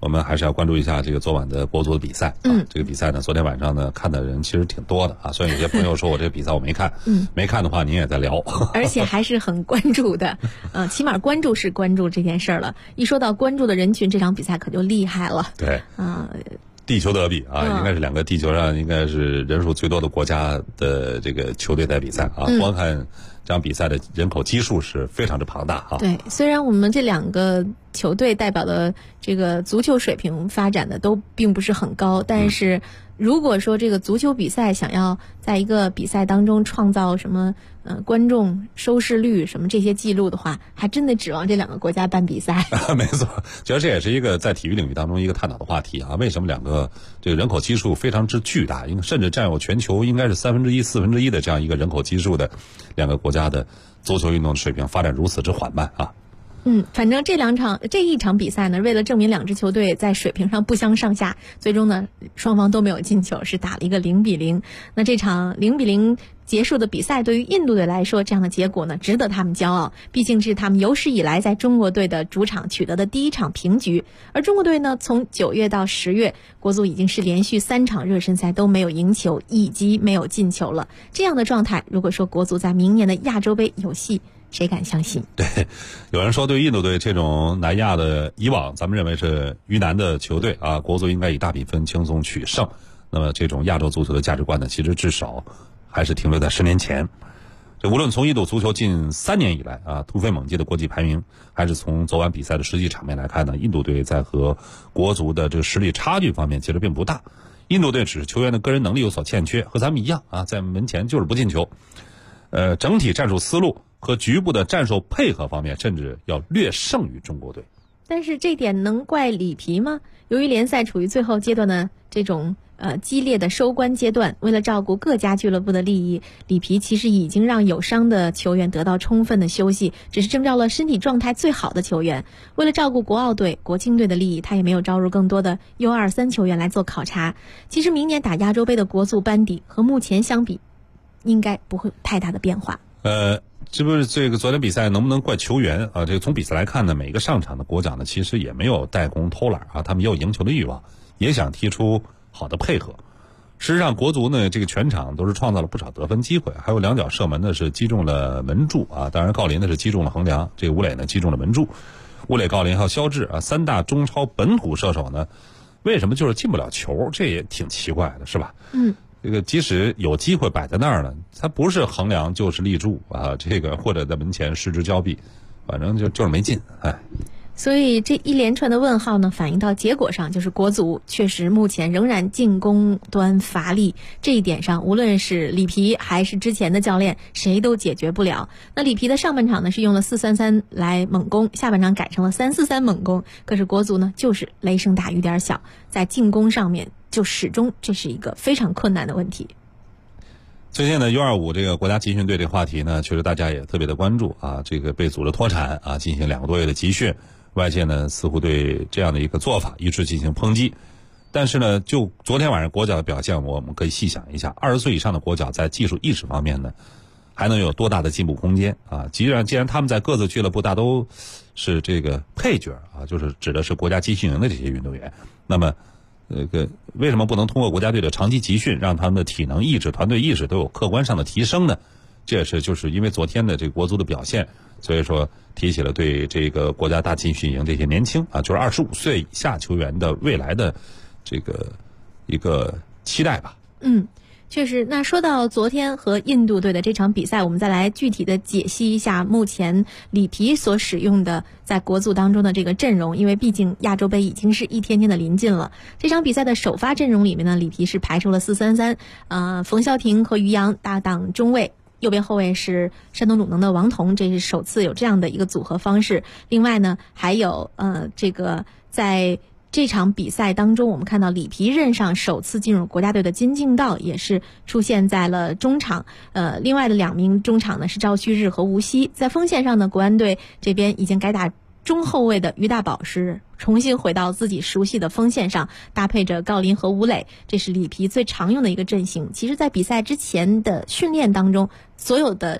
[SPEAKER 1] 我们还是要关注一下这个昨晚的国足的比赛。这个比赛呢，昨天晚上呢看的人其实挺多的啊。虽然有些朋友说我这个比赛我没看，没看的话您也在聊，
[SPEAKER 4] 而且还是很关注的。起码关注是关注这件事儿了。一说到关注的人群，这场比赛可就厉害了。
[SPEAKER 1] 对，地球德比啊，应该是2个地球上应该是人数最多的国家的这个球队在比赛啊。光看这场比赛的人口基数是非常之庞大啊。
[SPEAKER 4] 对，虽然我们这2个球队代表的这个足球水平发展的都并不是很高，但是如果说这个足球比赛想要在一个比赛当中创造什么观众收视率什么这些记录的话，还真得指望这2个国家办比赛。
[SPEAKER 1] 没错，觉得这也是一个在体育领域当中一个探讨的话题啊。为什么2个这个人口基数非常之巨大，甚至占有全球应该是1/3、1/4的这样一个人口基数的2个国家的足球运动水平发展如此之缓慢啊？
[SPEAKER 4] 反正这一场比赛呢，为了证明2支球队在水平上不相上下，最终呢双方都没有进球，是打了一个0-0。那这场0-0结束的比赛，对于印度队来说，这样的结果呢值得他们骄傲，毕竟是他们有史以来在中国队的主场取得的第1场平局。而中国队呢，从9月到10月，国足已经是连续3场热身赛都没有赢球以及没有进球了。这样的状态，如果说国足在明年的亚洲杯有戏，谁敢相信？
[SPEAKER 1] 对，有人说对印度队这种南亚的以往咱们认为是鱼腩的球队啊，国足应该以大比分轻松取胜。那么这种亚洲足球的价值观呢，其实至少还是停留在10年前。这无论从印度足球近3年以来啊突飞猛进的国际排名，还是从昨晚比赛的实际场面来看呢，印度队在和国足的这个实力差距方面其实并不大。印度队只是球员的个人能力有所欠缺，和咱们一样啊，在门前就是不进球。整体战术思路和局部的战术配合方面，甚至要略胜于中国队。
[SPEAKER 4] 但是这点能怪里皮吗？由于联赛处于最后阶段的这种激烈的收官阶段，为了照顾各家俱乐部的利益，里皮其实已经让有伤的球员得到充分的休息，只是征召了身体状态最好的球员。为了照顾国奥队、国青队的利益，他也没有招入更多的 U23 球员来做考察。其实明年打亚洲杯的国足班底和目前相比，应该不会有太大的变化。
[SPEAKER 1] 这不是这个昨天比赛能不能怪球员啊？这个从比赛来看呢，每个上场的国脚呢，其实也没有带攻偷懒啊，他们也有赢球的欲望，也想踢出好的配合。事实上，国足呢这个全场都是创造了不少得分机会，还有2脚射门呢是击中了门柱啊，当然郜林呢是击中了横梁，这个吴磊呢击中了门柱。吴磊、郜林还有肖智啊，3大中超本土射手呢，为什么就是进不了球？这也挺奇怪的，是吧？这个即使有机会摆在那儿呢，它不是横梁就是立柱啊，这个或者在门前失之交臂，反正就是没进，哎。
[SPEAKER 4] 所以这一连串的问号呢，反映到结果上，就是国足确实目前仍然进攻端乏力，这一点上无论是里皮还是之前的教练，谁都解决不了。那里皮的上半场呢是用了4-3-3来猛攻，下半场改成了3-4-3猛攻，可是国足呢就是雷声大雨点小，在进攻上面就始终这是一个非常困难的问题。
[SPEAKER 1] 最近呢 U25 这个国家集训队这个话题呢，确实大家也特别的关注啊，这个被组织脱产啊，进行2个多月的集训，外界呢似乎对这样的一个做法一致进行抨击。但是呢，就昨天晚上国脚的表现，我们可以细想一下，20岁以上的国脚在技术意识方面呢，还能有多大的进步空间啊？既然他们在各自俱乐部大都是这个配角啊，就是指的是国家集训营的这些运动员，那么为什么不能通过国家队的长期集训，让他们的体能意识、团队意识都有客观上的提升呢？这也是就是因为昨天的这个国足的表现，所以说提起了对这个国家大集训营这些年轻啊，就是25岁以下球员的未来的这个一个期待吧。
[SPEAKER 4] 确实。那说到昨天和印度队的这场比赛，我们再来具体的解析一下目前里皮所使用的在国足当中的这个阵容，因为毕竟亚洲杯已经是一天天的临近了。这场比赛的首发阵容里面呢，里皮是排出了4-3-3，冯潇霆和于洋搭档中卫，右边后卫是山东鲁能的王彤，这是首次有这样的一个组合方式。另外呢，还有这个在这场比赛当中，我们看到里皮任上首次进入国家队的金敬道也是出现在了中场。另外的2名中场呢是赵旭日和吴曦。在锋线上呢，国安队这边已经改打中后卫的于大宝是重新回到自己熟悉的锋线上，搭配着郜林和吴磊，这是里皮最常用的一个阵型。其实在比赛之前的训练当中，所有的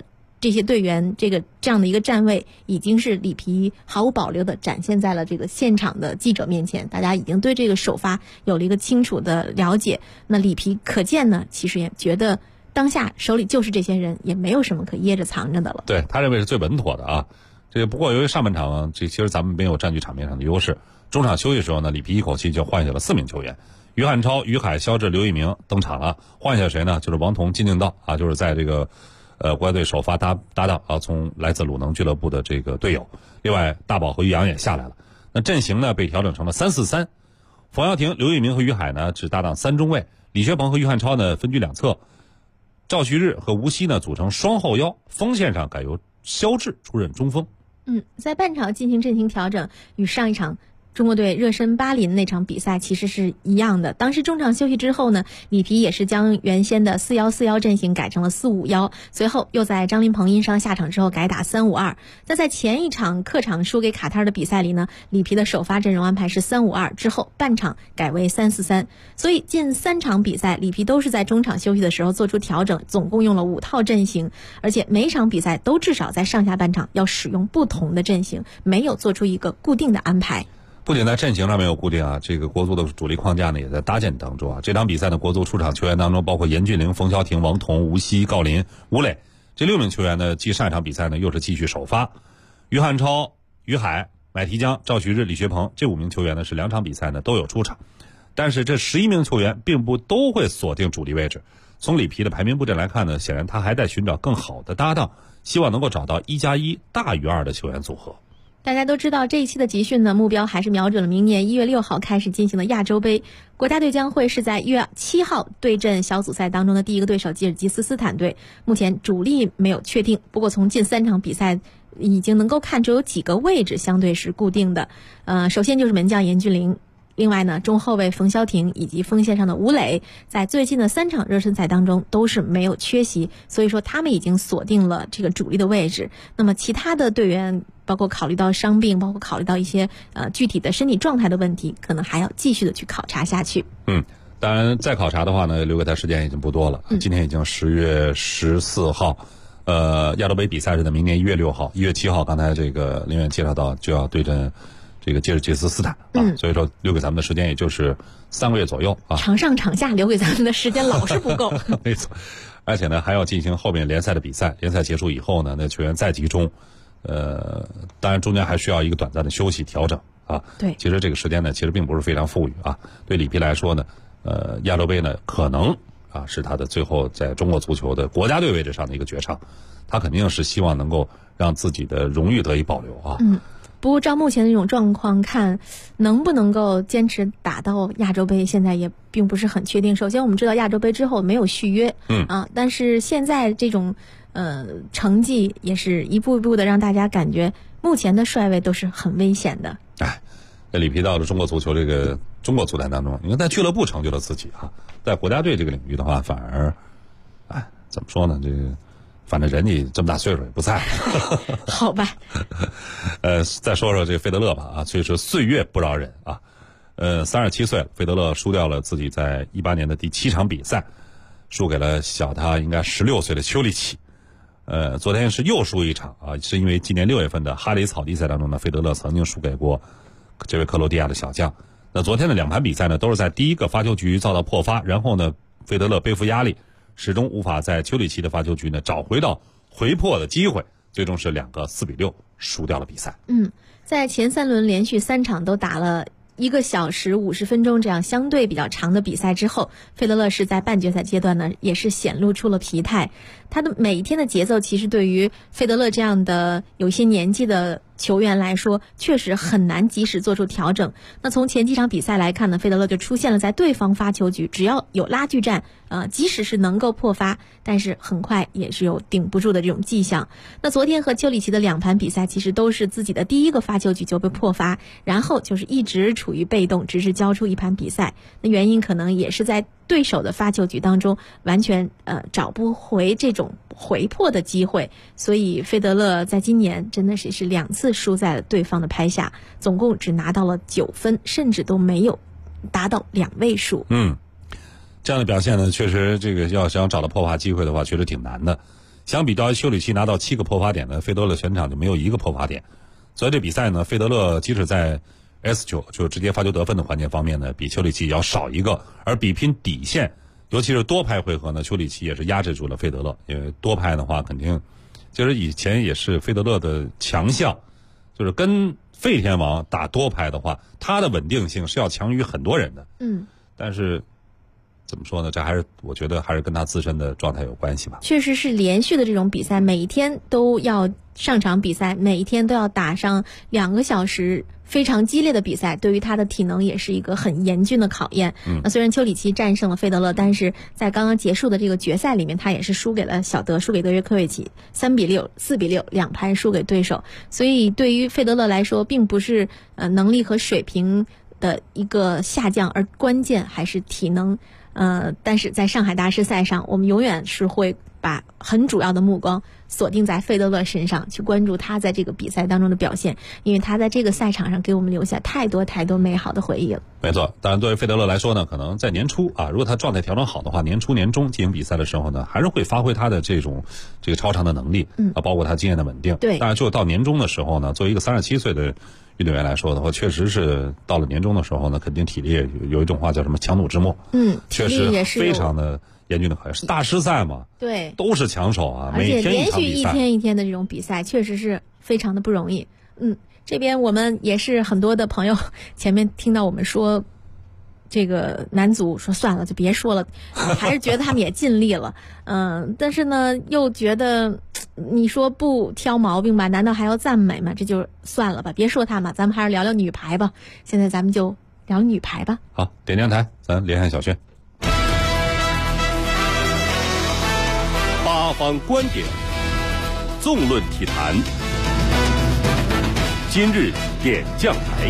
[SPEAKER 4] 这些队员这样的一个站位，已经是里皮毫无保留的展现在了这个现场的记者面前，大家已经对这个首发有了一个清楚的了解。那里皮可见呢，其实也觉得当下手里就是这些人，也没有什么可掖着藏着的了。
[SPEAKER 1] 对，他认为是最稳妥的啊。这个不过由于上半场其实咱们没有占据场面上的优势，中场休息的时候呢，里皮一口气就换下了4名球员。于汉超、于海、肖智、刘一鸣登场了，换下谁呢？就是王彤、金敬道啊，就是在这个国家队首发搭档啊，从来自鲁能俱乐部的这个队友。另外，大宝和于洋也下来了。那阵型呢被调整成了3-4-3，冯潇霆、刘一鸣和于海呢是搭档3中卫，李学鹏和于汉超呢分居2侧，赵旭日和吴曦呢组成双后腰，锋线上改由肖智出任中锋。
[SPEAKER 4] 在半场进行阵型调整，与上一场中国队热身巴林那场比赛其实是一样的。当时中场休息之后呢，里皮也是将原先的4-1-4-1阵型改成了4-5-1，随后又在张琳芃因伤下场之后改打3-5-2。在前一场客场输给卡塔尔的比赛里呢，里皮的首发阵容安排是3-5-2，之后半场改为3-4-3。所以近3场比赛，里皮都是在中场休息的时候做出调整，总共用了5套阵型，而且每场比赛都至少在上下半场要使用不同的阵型，没有做出一个固定的安排。
[SPEAKER 1] 不仅在阵型上没有固定啊，这个国足的主力框架呢也在搭建当中啊。这场比赛的国足出场球员当中，包括严俊凌、冯潇霆、王彤、吴曦、郜林、吴磊这6名球员呢，继上一场比赛呢又是继续首发。于汉超、于海、买提江、赵旭日、李学鹏这5名球员呢是2场比赛呢都有出场，但是这11名球员并不都会锁定主力位置。从里皮的排名布阵来看呢，显然他还在寻找更好的搭档，希望能够找到1+1大于2的球员组合。
[SPEAKER 4] 大家都知道，这一期的集训呢，目标还是瞄准了明年1月6号开始进行的亚洲杯。国家队将会是在1月7号对阵小组赛当中的第一个对手吉尔吉斯斯坦队。目前主力没有确定，不过从近3场比赛已经能够看出有几个位置相对是固定的。首先就是门将严俊凌。另外呢，中后卫冯潇霆以及锋线上的吴磊，在最近的3场热身赛当中都是没有缺席，所以说他们已经锁定了这个主力的位置。那么其他的队员，包括考虑到伤病，包括考虑到一些具体的身体状态的问题，可能还要继续的去考察下去。
[SPEAKER 1] 当然再考察的话呢，留给他时间已经不多了。今天已经10月14号，亚洲杯比赛是在明年1月6号、1月7号，刚才这个林远介绍到就要对阵这个吉尔吉斯斯坦啊，所以说留给咱们的时间也就是3个月左右啊。
[SPEAKER 4] 场上场下留给咱们的时间老是不够。
[SPEAKER 1] 没错，而且呢还要进行后面联赛的比赛，联赛结束以后呢，那球员再集中，当然中间还需要一个短暂的休息调整啊。
[SPEAKER 4] 对，
[SPEAKER 1] 其实这个时间呢，其实并不是非常富裕啊。对里皮来说呢，亚洲杯呢可能啊是他的最后在中国足球的国家队位置上的一个绝唱，他肯定是希望能够让自己的荣誉得以保留啊。
[SPEAKER 4] 不过照目前的这种状况看，能不能够坚持打到亚洲杯，现在也并不是很确定。首先我们知道亚洲杯之后没有续约，但是现在这种成绩也是一步一步的让大家感觉目前的帅位都是很危险的。
[SPEAKER 1] 这里皮到了中国足球这个中国足坛当中，你看在俱乐部成就了自己啊，在国家队这个领域的话，反而怎么说呢，这个反正人家这么大岁数也不在。
[SPEAKER 4] 好吧。
[SPEAKER 1] 再说说这个费德勒吧啊，所以说岁月不饶人啊。37岁了，费德勒输掉了自己在18年的第7场比赛，输给了小他应该16岁的丘里奇。昨天是又输一场啊，是因为今年6月份的哈雷草地赛当中呢，费德勒曾经输给过这位克罗地亚的小将。那昨天的2盘比赛呢，都是在第一个发球局遭到破发，然后呢，费德勒背负压力，始终无法在丘里奇的发球局呢找回到回破的机会，最终是2个4-6输掉了比赛。
[SPEAKER 4] 在前3轮连续3场都打了1个小时50分钟这样相对比较长的比赛之后，费德勒是在半决赛阶段呢也是显露出了疲态。他的每一天的节奏其实对于费德勒这样的有些年纪的球员来说确实很难及时做出调整。那从前几场比赛来看呢，费德勒就出现了在对方发球局只要有拉锯战，即使是能够破发，但是很快也是有顶不住的这种迹象。那昨天和丘里奇的2盘比赛其实都是自己的第一个发球局就被破发，然后就是一直处于被动，直至交出1盘比赛。那原因可能也是在对手的发球局当中完全找不回这种回破的机会，所以费德勒在今年真的是2次输在了对方的拍下，总共只拿到了9分，甚至都没有达到2位数。
[SPEAKER 1] 这样的表现呢，确实这个要想找到破发机会的话，确实挺难的。 相比较于丘里奇拿到7个破发点呢，费德勒全场就没有1个破发点。所以这比赛呢，费德勒即使在 S 球就直接发球得分的环节方面呢，比丘里奇要少1个，而比拼底线，尤其是多拍回合呢，丘里奇也是压制住了费德勒。因为多拍的话，肯定其实以前也是费德勒的强项，就是跟费天王打多拍的话，他的稳定性是要强于很多人的。但是怎么说呢？这还是我觉得还是跟他自身的状态有关系吧。
[SPEAKER 4] 确实是连续的这种比赛，每一天都要上场比赛，每一天都要打上2个小时非常激烈的比赛，对于他的体能也是一个很严峻的考验。那虽然丘里奇战胜了费德勒，但是在刚刚结束的这个决赛里面，他也是输给了小德，输给德约科维奇，3比6、4比6，两盘输给对手。所以对于费德勒来说，并不是能力和水平的一个下降，而关键还是体能。但是在上海大师赛上，我们永远是会把很主要的目光锁定在费德勒身上，去关注他在这个比赛当中的表现，因为他在这个赛场上给我们留下太多太多美好的回忆了。
[SPEAKER 1] 没错，当然对于费德勒来说呢，可能在年初啊，如果他状态调整好的话，年初年中进行比赛的时候呢，还是会发挥他的这个超长的能力，包括他经验的稳定。
[SPEAKER 4] 对，
[SPEAKER 1] 当然就到年中的时候呢，作为一个37岁的运动员来说的话，确实是到了年终的时候呢，肯定体力有一种话叫什么强弩之末。确实非常的严峻的考验，是大师赛嘛，
[SPEAKER 4] 对，
[SPEAKER 1] 都是强手啊，
[SPEAKER 4] 而且连续
[SPEAKER 1] 一
[SPEAKER 4] 天一天的这种比赛，确实是非常的不容易。这边我们也是很多的朋友前面听到我们说这个男足，说算了就别说了，还是觉得他们也尽力了。但是呢又觉得你说不挑毛病吧，难道还要赞美吗？这就算了吧，别说他们，咱们还是聊聊女排吧。现在咱们就聊女排吧。
[SPEAKER 1] 好，点将台咱连线小轩。
[SPEAKER 6] 八方观点，纵论体坛，今日点将台。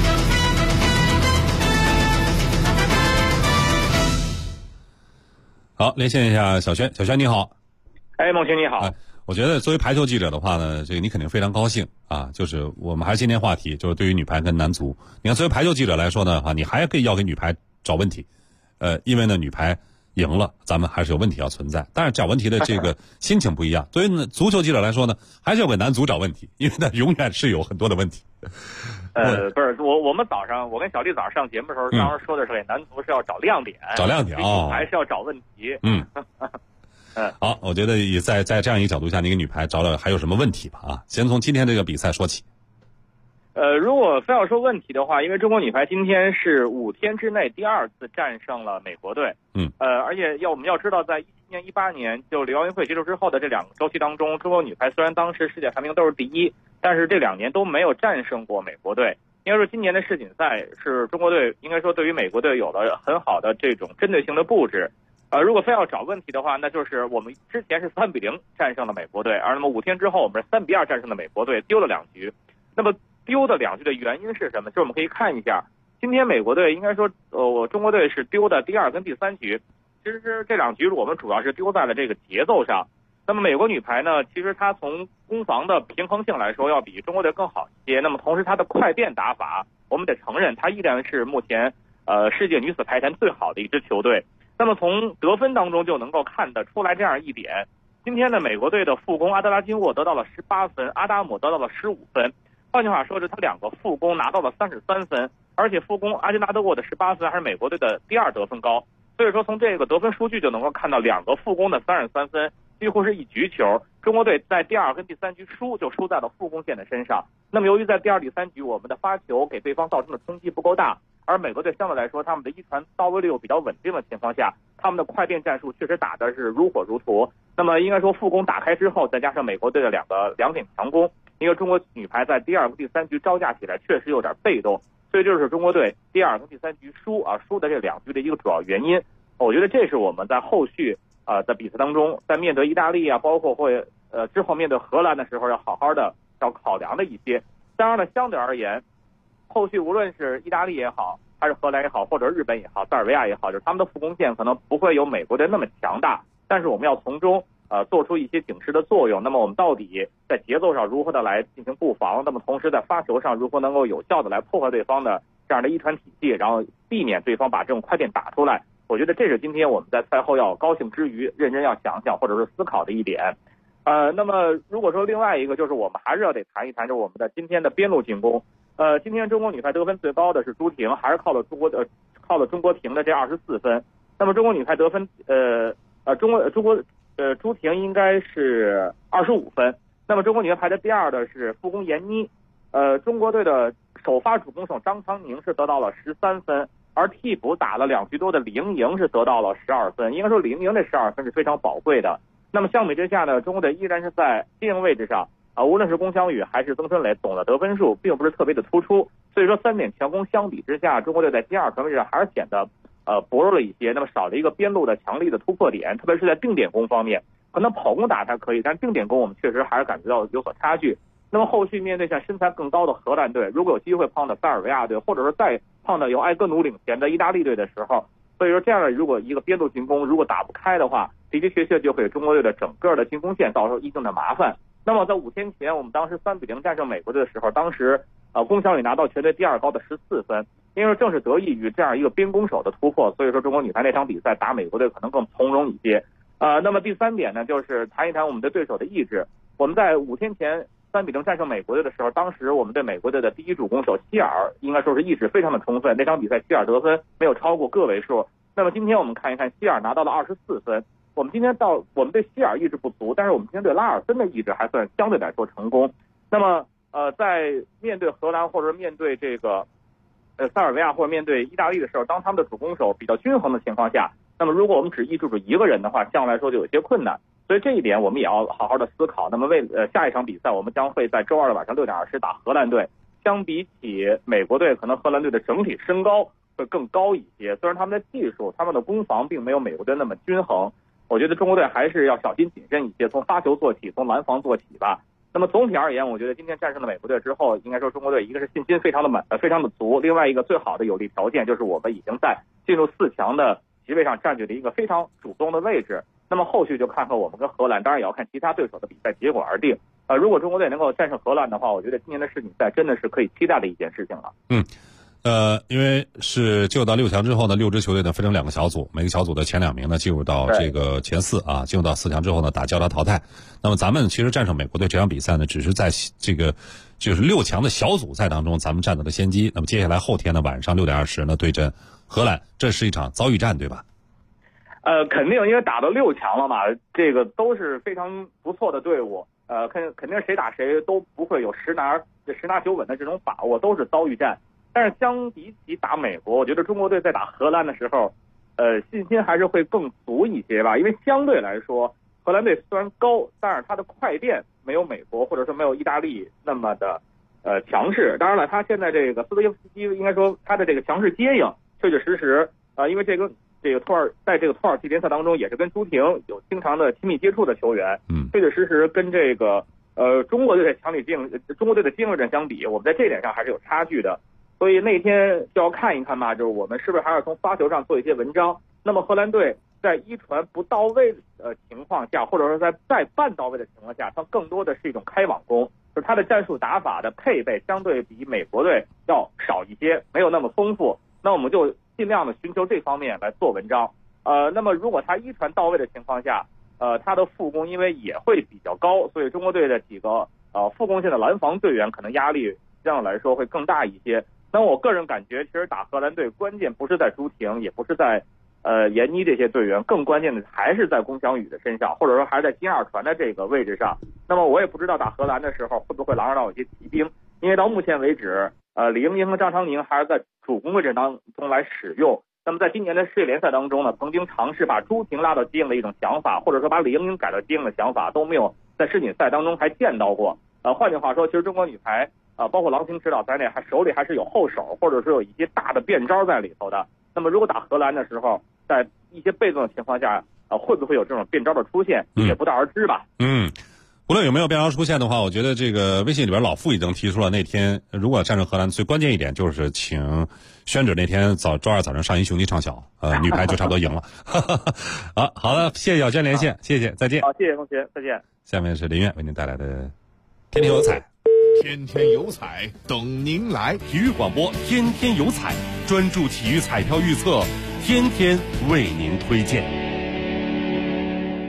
[SPEAKER 1] 好，连线一下小轩。小轩你好。
[SPEAKER 10] 孟卿你好。
[SPEAKER 1] 我觉得作为排球记者的话呢，这个你肯定非常高兴啊。就是我们还是今天话题，就是对于女排跟男足，你看作为排球记者来说呢，你还可以要给女排找问题，因为呢女排赢了，咱们还是有问题要存在。但是找问题的这个心情不一样。作为呢足球记者来说呢，还是要给男足找问题，因为呢永远是有很多的问题。
[SPEAKER 10] 不是我们早上我跟小丽早上上节目的时候，当时说的是给男足是要找亮点，
[SPEAKER 1] 找亮点
[SPEAKER 10] 哦，还是要找问题。
[SPEAKER 1] 好，我觉得也在这样一个角度下，你给女排找找还有什么问题吧啊？先从今天这个比赛说起。
[SPEAKER 10] 如果非要说问题的话，因为中国女排今天是5天之内第2次战胜了美国队。而且我们要知道，在17年、18年就里奥运会结束之后的这2个周期当中，中国女排虽然当时世界排名都是第1，但是这2年都没有战胜过美国队。应该说今年的世锦赛是中国队应该说对于美国队有了很好的这种针对性的布置。如果非要找问题的话，那就是我们之前是3比0战胜了美国队，而那么5天之后我们是3比2战胜了美国队，丢了2局。那么丢的2局的原因是什么？就是我们可以看一下，今天美国队应该说中国队是丢的第2跟第3局。其实这2局我们主要是丢在了这个节奏上。那么美国女排呢，其实它从攻防的平衡性来说要比中国队更好一些。那么同时它的快变打法，我们得承认它依然是目前世界女子排坛最好的一支球队。那么从得分当中就能够看得出来这样一点，今天的美国队的副攻阿德拉金沃得到了18分，阿达姆得到了15分。换句话说，是他2个副攻拿到了33分，而且副攻阿金拉德沃的18分还是美国队的第2得分高。所以说从这个得分数据就能够看到2个副攻的33分几乎是一局球。中国队在第2跟第3局就输在了副攻线的身上。那么由于在第2、第3局我们的发球给对方造成的冲击不够大，而美国队相对来说他们的一传到位率又比较稳定的情况下，他们的快变战术确实打的是如火如荼。那么应该说副攻打开之后，再加上美国队的两点强攻，因为中国女排在第2跟第3局招架起来确实有点被动，所以这就是中国队第2跟第3局输的这2局的一个主要原因。我觉得这是我们在后续在比赛当中，在面对意大利包括之后面对荷兰的时候要好好的要考量的一些。当然了，相对而言，后续无论是意大利也好，还是荷兰也好，或者日本也好，塞尔维亚也好，就是他们的副攻线可能不会有美国队那么强大，但是我们要从中做出一些警示的作用。那么我们到底在节奏上如何的来进行布防，那么同时在发球上如何能够有效的来破坏对方的这样的一传体系，然后避免对方把这种快点打出来。我觉得这是今天我们在赛后要高兴之余认真要想想或者是思考的一点。 那么如果说另外一个就是我们还是要得谈一谈，就是我们的今天的边路进攻。今天中国女排得分最高的是朱婷，还是靠了中国婷的这24分。那么中国女排得分，朱婷应该是25分。那么中国女排排的第二的是副攻闫妮，中国队的首发主攻手张常宁是得到了13分，而替补打了2局多的李盈莹是得到了12分。应该说李盈莹这12分是非常宝贵的。那么相比之下呢，中国队依然是在接应位置上无论是龚翔宇还是曾春蕾，总的得分数并不是特别的突出，所以说3点强攻相比之下，中国队在第二传位置上还是显得薄弱了一些。那么少了一个边路的强力的突破点，特别是在定点攻方面，可能跑攻打还可以，但是定点攻我们确实还是感觉到有所差距。那么后续面对像身材更高的荷兰队，如果有机会碰到塞尔维亚队，或者说再碰到由埃格努领衔的意大利队的时候，所以说这样的如果一个边路进攻如果打不开的话，的确就会给中国队的整个的进攻线造成一定的麻烦。那么在5天前，我们当时3-0战胜美国队的时候，当时龚翔宇拿到全队第二高的14分，因为正是得益于这样一个边攻手的突破，所以说中国女排那场比赛打美国队可能更从容一些。那么第3点呢，就是谈一谈我们对对手的意志。我们在5天前3-0战胜美国队的时候，当时我们对美国队的第一主攻手希尔应该说是意志非常的充分，那场比赛希尔得分没有超过个位数。那么今天我们看一看，希尔拿到了24分。我们对希尔意志不足，但是我们今天对拉尔森的意志还算相对来说成功。那么在面对荷兰或者面对这个塞尔维亚或者面对意大利的时候，当他们的主攻手比较均衡的情况下，那么如果我们只抑制住一个人的话，相对来说就有些困难。所以这一点我们也要好好的思考。那么下一场比赛我们将会在周二的晚上6点20打荷兰队。相比起美国队，可能荷兰队的整体身高会更高一些，虽然他们的技术他们的攻防并没有美国队那么均衡，我觉得中国队还是要小心谨慎一些，从发球做起，从拦防做起吧。那么总体而言，我觉得今天战胜了美国队之后，应该说中国队一个是信心非常的足，另外一个最好的有利条件就是我们已经在进入4强的席位上占据了一个非常主动的位置。那么后续就看看我们跟荷兰，当然也要看其他对手的比赛结果而定。如果中国队能够战胜荷兰的话，我觉得今年的世锦赛真的是可以期待的一件事情了。
[SPEAKER 1] 因为是进入到6强之后呢，6支球队呢分成2个小组，每个小组的前2名呢进入到这个前4啊，进入到4强之后呢打交叉淘汰。那么咱们其实战胜美国队这场比赛呢，只是在这个就是6强的小组赛当中咱们占到了先机。那么接下来后天呢晚上6点20呢对阵荷兰，这是一场遭遇战，对吧？
[SPEAKER 10] 肯定，因为打到6强了嘛，这个都是非常不错的队伍。肯定谁打谁都不会有十拿9稳的这种把握，都是遭遇战。但是相比起打美国，我觉得中国队在打荷兰的时候，信心还是会更足一些吧。因为相对来说，荷兰队虽然高，但是它的快电没有美国或者说没有意大利那么的强势。当然了，他现在这个斯托耶夫斯基应该说他的这个强势接应，确确实实因为在这个土耳其联赛当中也是跟朱婷有经常的亲密接触的球员，确确实实跟这个中国队的接应战相比，我们在这点上还是有差距的。所以那天就要看一看吧，就是我们是不是还要从发球上做一些文章。那么荷兰队在一传不到位的情况下，或者说在半到位的情况下，它更多的是一种开网攻，就是它的战术打法的配备相对比美国队要少一些，没有那么丰富。那我们就尽量的寻求这方面来做文章。那么如果他一传到位的情况下，他的副攻因为也会比较高，所以中国队的几个副攻线的拦防队员可能压力这样来说会更大一些。那我个人感觉，其实打荷兰队关键不是在朱婷，也不是在闫妮这些队员，更关键的还是在龚翔宇的身上，或者说还是在金二传的这个位置上。那么我也不知道打荷兰的时候会不会狼上到一些骑兵，因为到目前为止，李盈莹和张常宁还是在主攻位置当中来使用。那么在今年的世界联赛当中呢，曾经尝试把朱婷拉到接应的一种想法，或者说把李盈莹改到接应的想法，都没有在世锦赛当中还见到过。换句话说，其实中国女排包括郎平指导在内，手里还是有后手，或者说有一些大的变招在里头的。那么如果打荷兰的时候，在一些被动的情况下，会不会有这种变招的出现，也不得而知吧。
[SPEAKER 1] 无论有没有变招出现的话，我觉得这个微信里边老傅已经提出了，那天如果战胜荷兰，最关键一点就是请宣旨那天周二早上上一雄鸡唱晓，女排就差不多赢了。好的，谢谢小娟连线，谢谢，再见。
[SPEAKER 10] 好，谢谢同学，再见。
[SPEAKER 1] 下面是林苑为您带来的天天有彩。
[SPEAKER 15] 天天有彩等您来，
[SPEAKER 6] 体育广播天天有彩，专注体育彩票预测，天天为您推荐。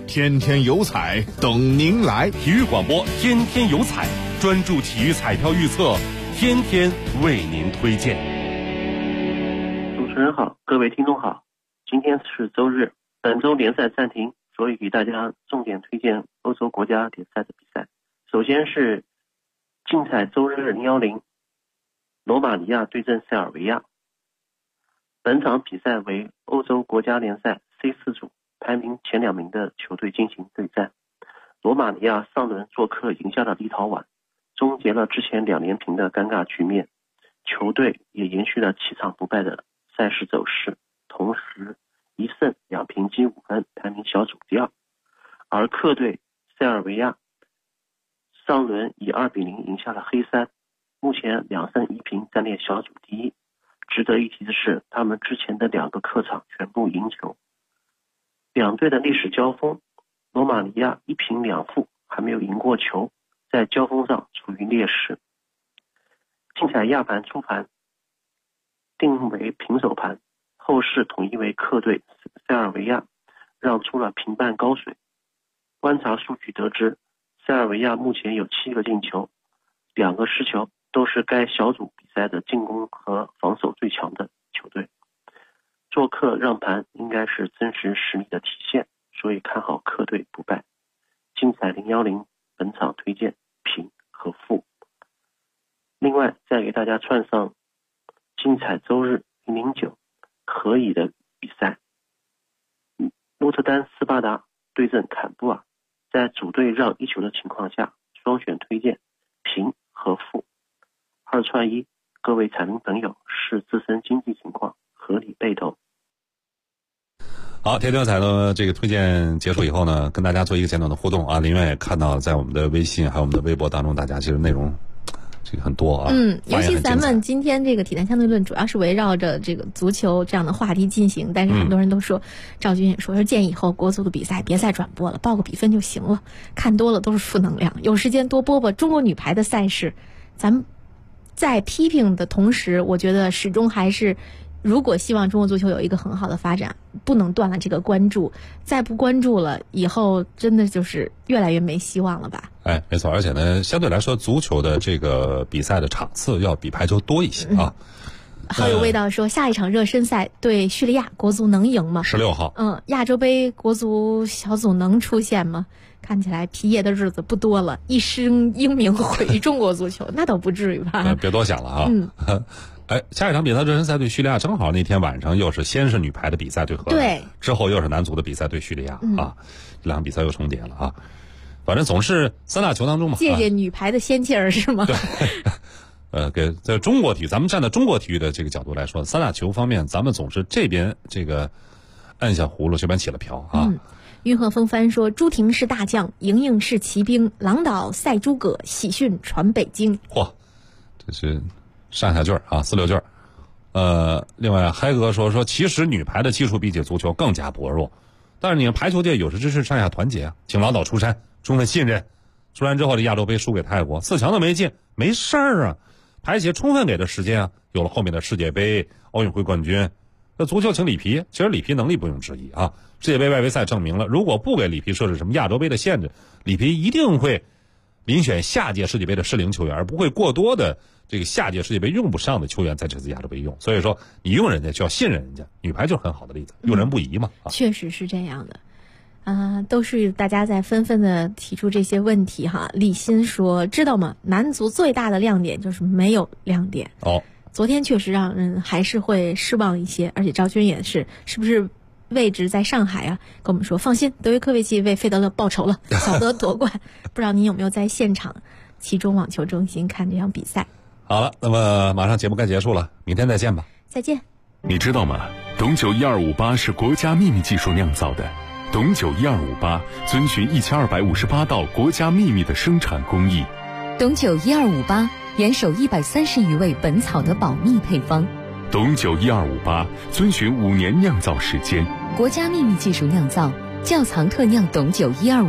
[SPEAKER 15] 天天有彩等您来。
[SPEAKER 6] 体育广播天天有彩，专注体育彩票预测，天天为您推荐。
[SPEAKER 16] 主持人好，各位听众好，今天是周日，本周联赛暂停，所以给大家重点推荐欧洲国家联赛的比赛。首先是竞彩周日010，罗马尼亚对阵塞尔维亚。本场比赛为欧洲国家联赛 C4 组排名前2名的球队进行对战。罗马尼亚上轮做客赢下了立陶宛，终结了之前2连平的尴尬局面，球队也延续了7场不败的赛事走势，同时1胜2平积5分，排名小组第2。而客队塞尔维亚上轮以2-0赢下了黑山，目前2胜1平暂列小组第1。值得一提的是，他们之前的2个客场全部赢球。两队的历史交锋，罗马尼亚1平2负，还没有赢过球，在交锋上处于劣势。竞彩亚盘初盘定为平手盘，后市统一为客队塞尔维亚让出了平半高水。观察数据得知，塞尔维亚目前有7个进球，2个失球，都是该小组比赛的进攻和防守最强的球队。做客让盘应该是真实实力的体现，所以看好客队不败。竞彩010本场推荐平和负。另外再给大家串上竞彩周日009可以的比赛，诺特丹斯巴达对阵坎布尔，在主队让1球的情况下，双选推荐平和负。2串1，各位彩民朋友视自身经济情况合理备投。
[SPEAKER 1] 好，天天彩的这个推荐结束以后呢，跟大家做一个简短的互动啊。林苑也看到在我们的微信还有我们的微博当中，大家其实内容这个很多啊。
[SPEAKER 4] 尤其咱们今天这个体坛相对论主要是围绕着这个足球这样的话题进行，但是很多人都说，赵军也说建议以后国足的比赛别再转播了，报个比分就行了，看多了都是负能量，有时间多播播中国女排的赛事。咱们在批评的同时，我觉得始终还是，如果希望中国足球有一个很好的发展，不能断了这个关注，再不关注了，以后真的就是越来越没希望了吧？
[SPEAKER 1] 哎，没错，而且呢，相对来说，足球的这个比赛的场次要比排球多一些啊。
[SPEAKER 4] 好有味道说，下一场热身赛对叙利亚，国足能赢吗
[SPEAKER 1] ？16号。
[SPEAKER 4] 亚洲杯国足小组能出现吗？看起来皮爷的日子不多了，一生英名毁中国足球，那倒不至于吧？
[SPEAKER 1] 别多想了啊。下一场比赛热身赛对叙利亚，正好那天晚上又是先是女排的比赛对荷兰，
[SPEAKER 4] 对，
[SPEAKER 1] 之后又是男足的比赛对叙利亚啊，这2场比赛又重叠了啊。反正总是3大球当中嘛，
[SPEAKER 4] 借鉴女排的仙气儿是吗？
[SPEAKER 1] 对。在中国体育，咱们站在中国体育的这个角度来说，3大球方面，咱们总是这边这个按下葫芦，这边起了瓢啊。
[SPEAKER 4] 云鹤风帆说，朱婷是大将，莹莹是骑兵，郎导赛诸葛，喜讯传北京。
[SPEAKER 1] 嚯，这是上下句啊，4、6句。另外嗨哥说，其实女排的技术比起足球更加薄弱，但是你们排球界有识之士上下团结啊，请郎导出山，充分信任。出山之后，这亚洲杯输给泰国，4强都没进，没事儿啊。排协充分给的时间啊，有了后面的世界杯、奥运会冠军。那足球请里皮，其实里皮能力不用质疑啊。世界杯外围赛证明了，如果不给里皮设置什么亚洲杯的限制，里皮一定会遴选下届世界杯的适龄球员，而不会过多的这个下届世界杯用不上的球员在这次亚洲杯用。所以说，你用人家就要信任人家，女排就是很好的例子，用人不疑嘛。
[SPEAKER 4] 确实是这样的。都是大家在纷纷的提出这些问题哈。李欣说，知道吗？男足最大的亮点就是没有亮点。昨天确实让人还是会失望一些，而且赵军也是不是位置在上海啊？跟我们说放心，德约科维奇为费德勒报仇了，小德夺冠。不知道您有没有在现场其中网球中心看这场比赛？
[SPEAKER 1] 好了，那么马上节目该结束了，明天再见吧。
[SPEAKER 4] 再见。
[SPEAKER 11] 你知道吗？董酒1258是国家秘密技术酿造的。董酒1258遵循1258道国家秘密的生产工艺。
[SPEAKER 14] 董酒1258严守130余味本草的保密配方。
[SPEAKER 11] 董酒1258遵循5年酿造时间，
[SPEAKER 14] 国家秘密技术酿造，窖藏特酿董酒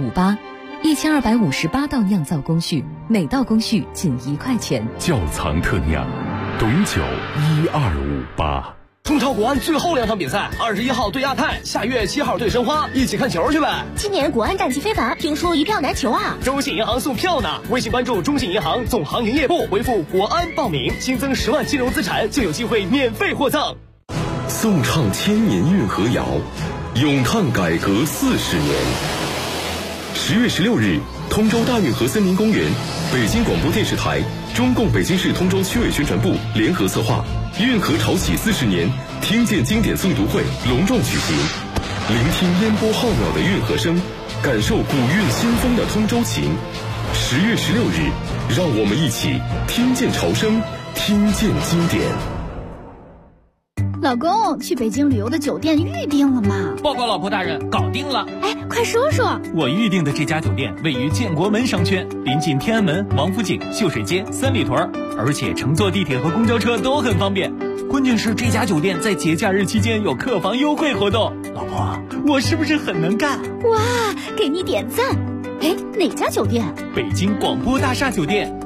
[SPEAKER 14] 1258，1258道酿造工序，每道工序仅1块钱。
[SPEAKER 11] 窖藏特酿，董酒1258。
[SPEAKER 17] 中超国安最后2场比赛，21号对亚太，下月7号对申花，一起看球去呗。
[SPEAKER 7] 今年国安战绩非凡，听说一票难求啊！
[SPEAKER 17] 中信银行送票呢，微信关注中信银行总行营业部，回复国安报名，新增10万金融资产就有机会免费获赠。
[SPEAKER 11] 颂唱千年运河谣，咏叹改革40年。10月16日，通州大运河森林公园，北京广播电视台、中共北京市通州区委宣传部联合策划运河潮起40年听见经典诵读会隆重举行，聆听烟波浩渺的运河声，感受古韵新风的通州情。10月16日，让我们一起听见潮声，听见经典。
[SPEAKER 18] 老公，去北京旅游的酒店预定了吗？
[SPEAKER 8] 报告老婆大人，搞定了。
[SPEAKER 18] 哎，快说说。
[SPEAKER 8] 我预定的这家酒店位于建国门商圈，临近天安门、王府井、秀水街、三里屯，而且乘坐地铁和公交车都很方便。关键是这家酒店在节假日期间有客房优惠活动。老婆，我是不是很能干？
[SPEAKER 18] 哇，给你点赞。哎，哪家酒店？
[SPEAKER 8] 北京广播大厦酒店。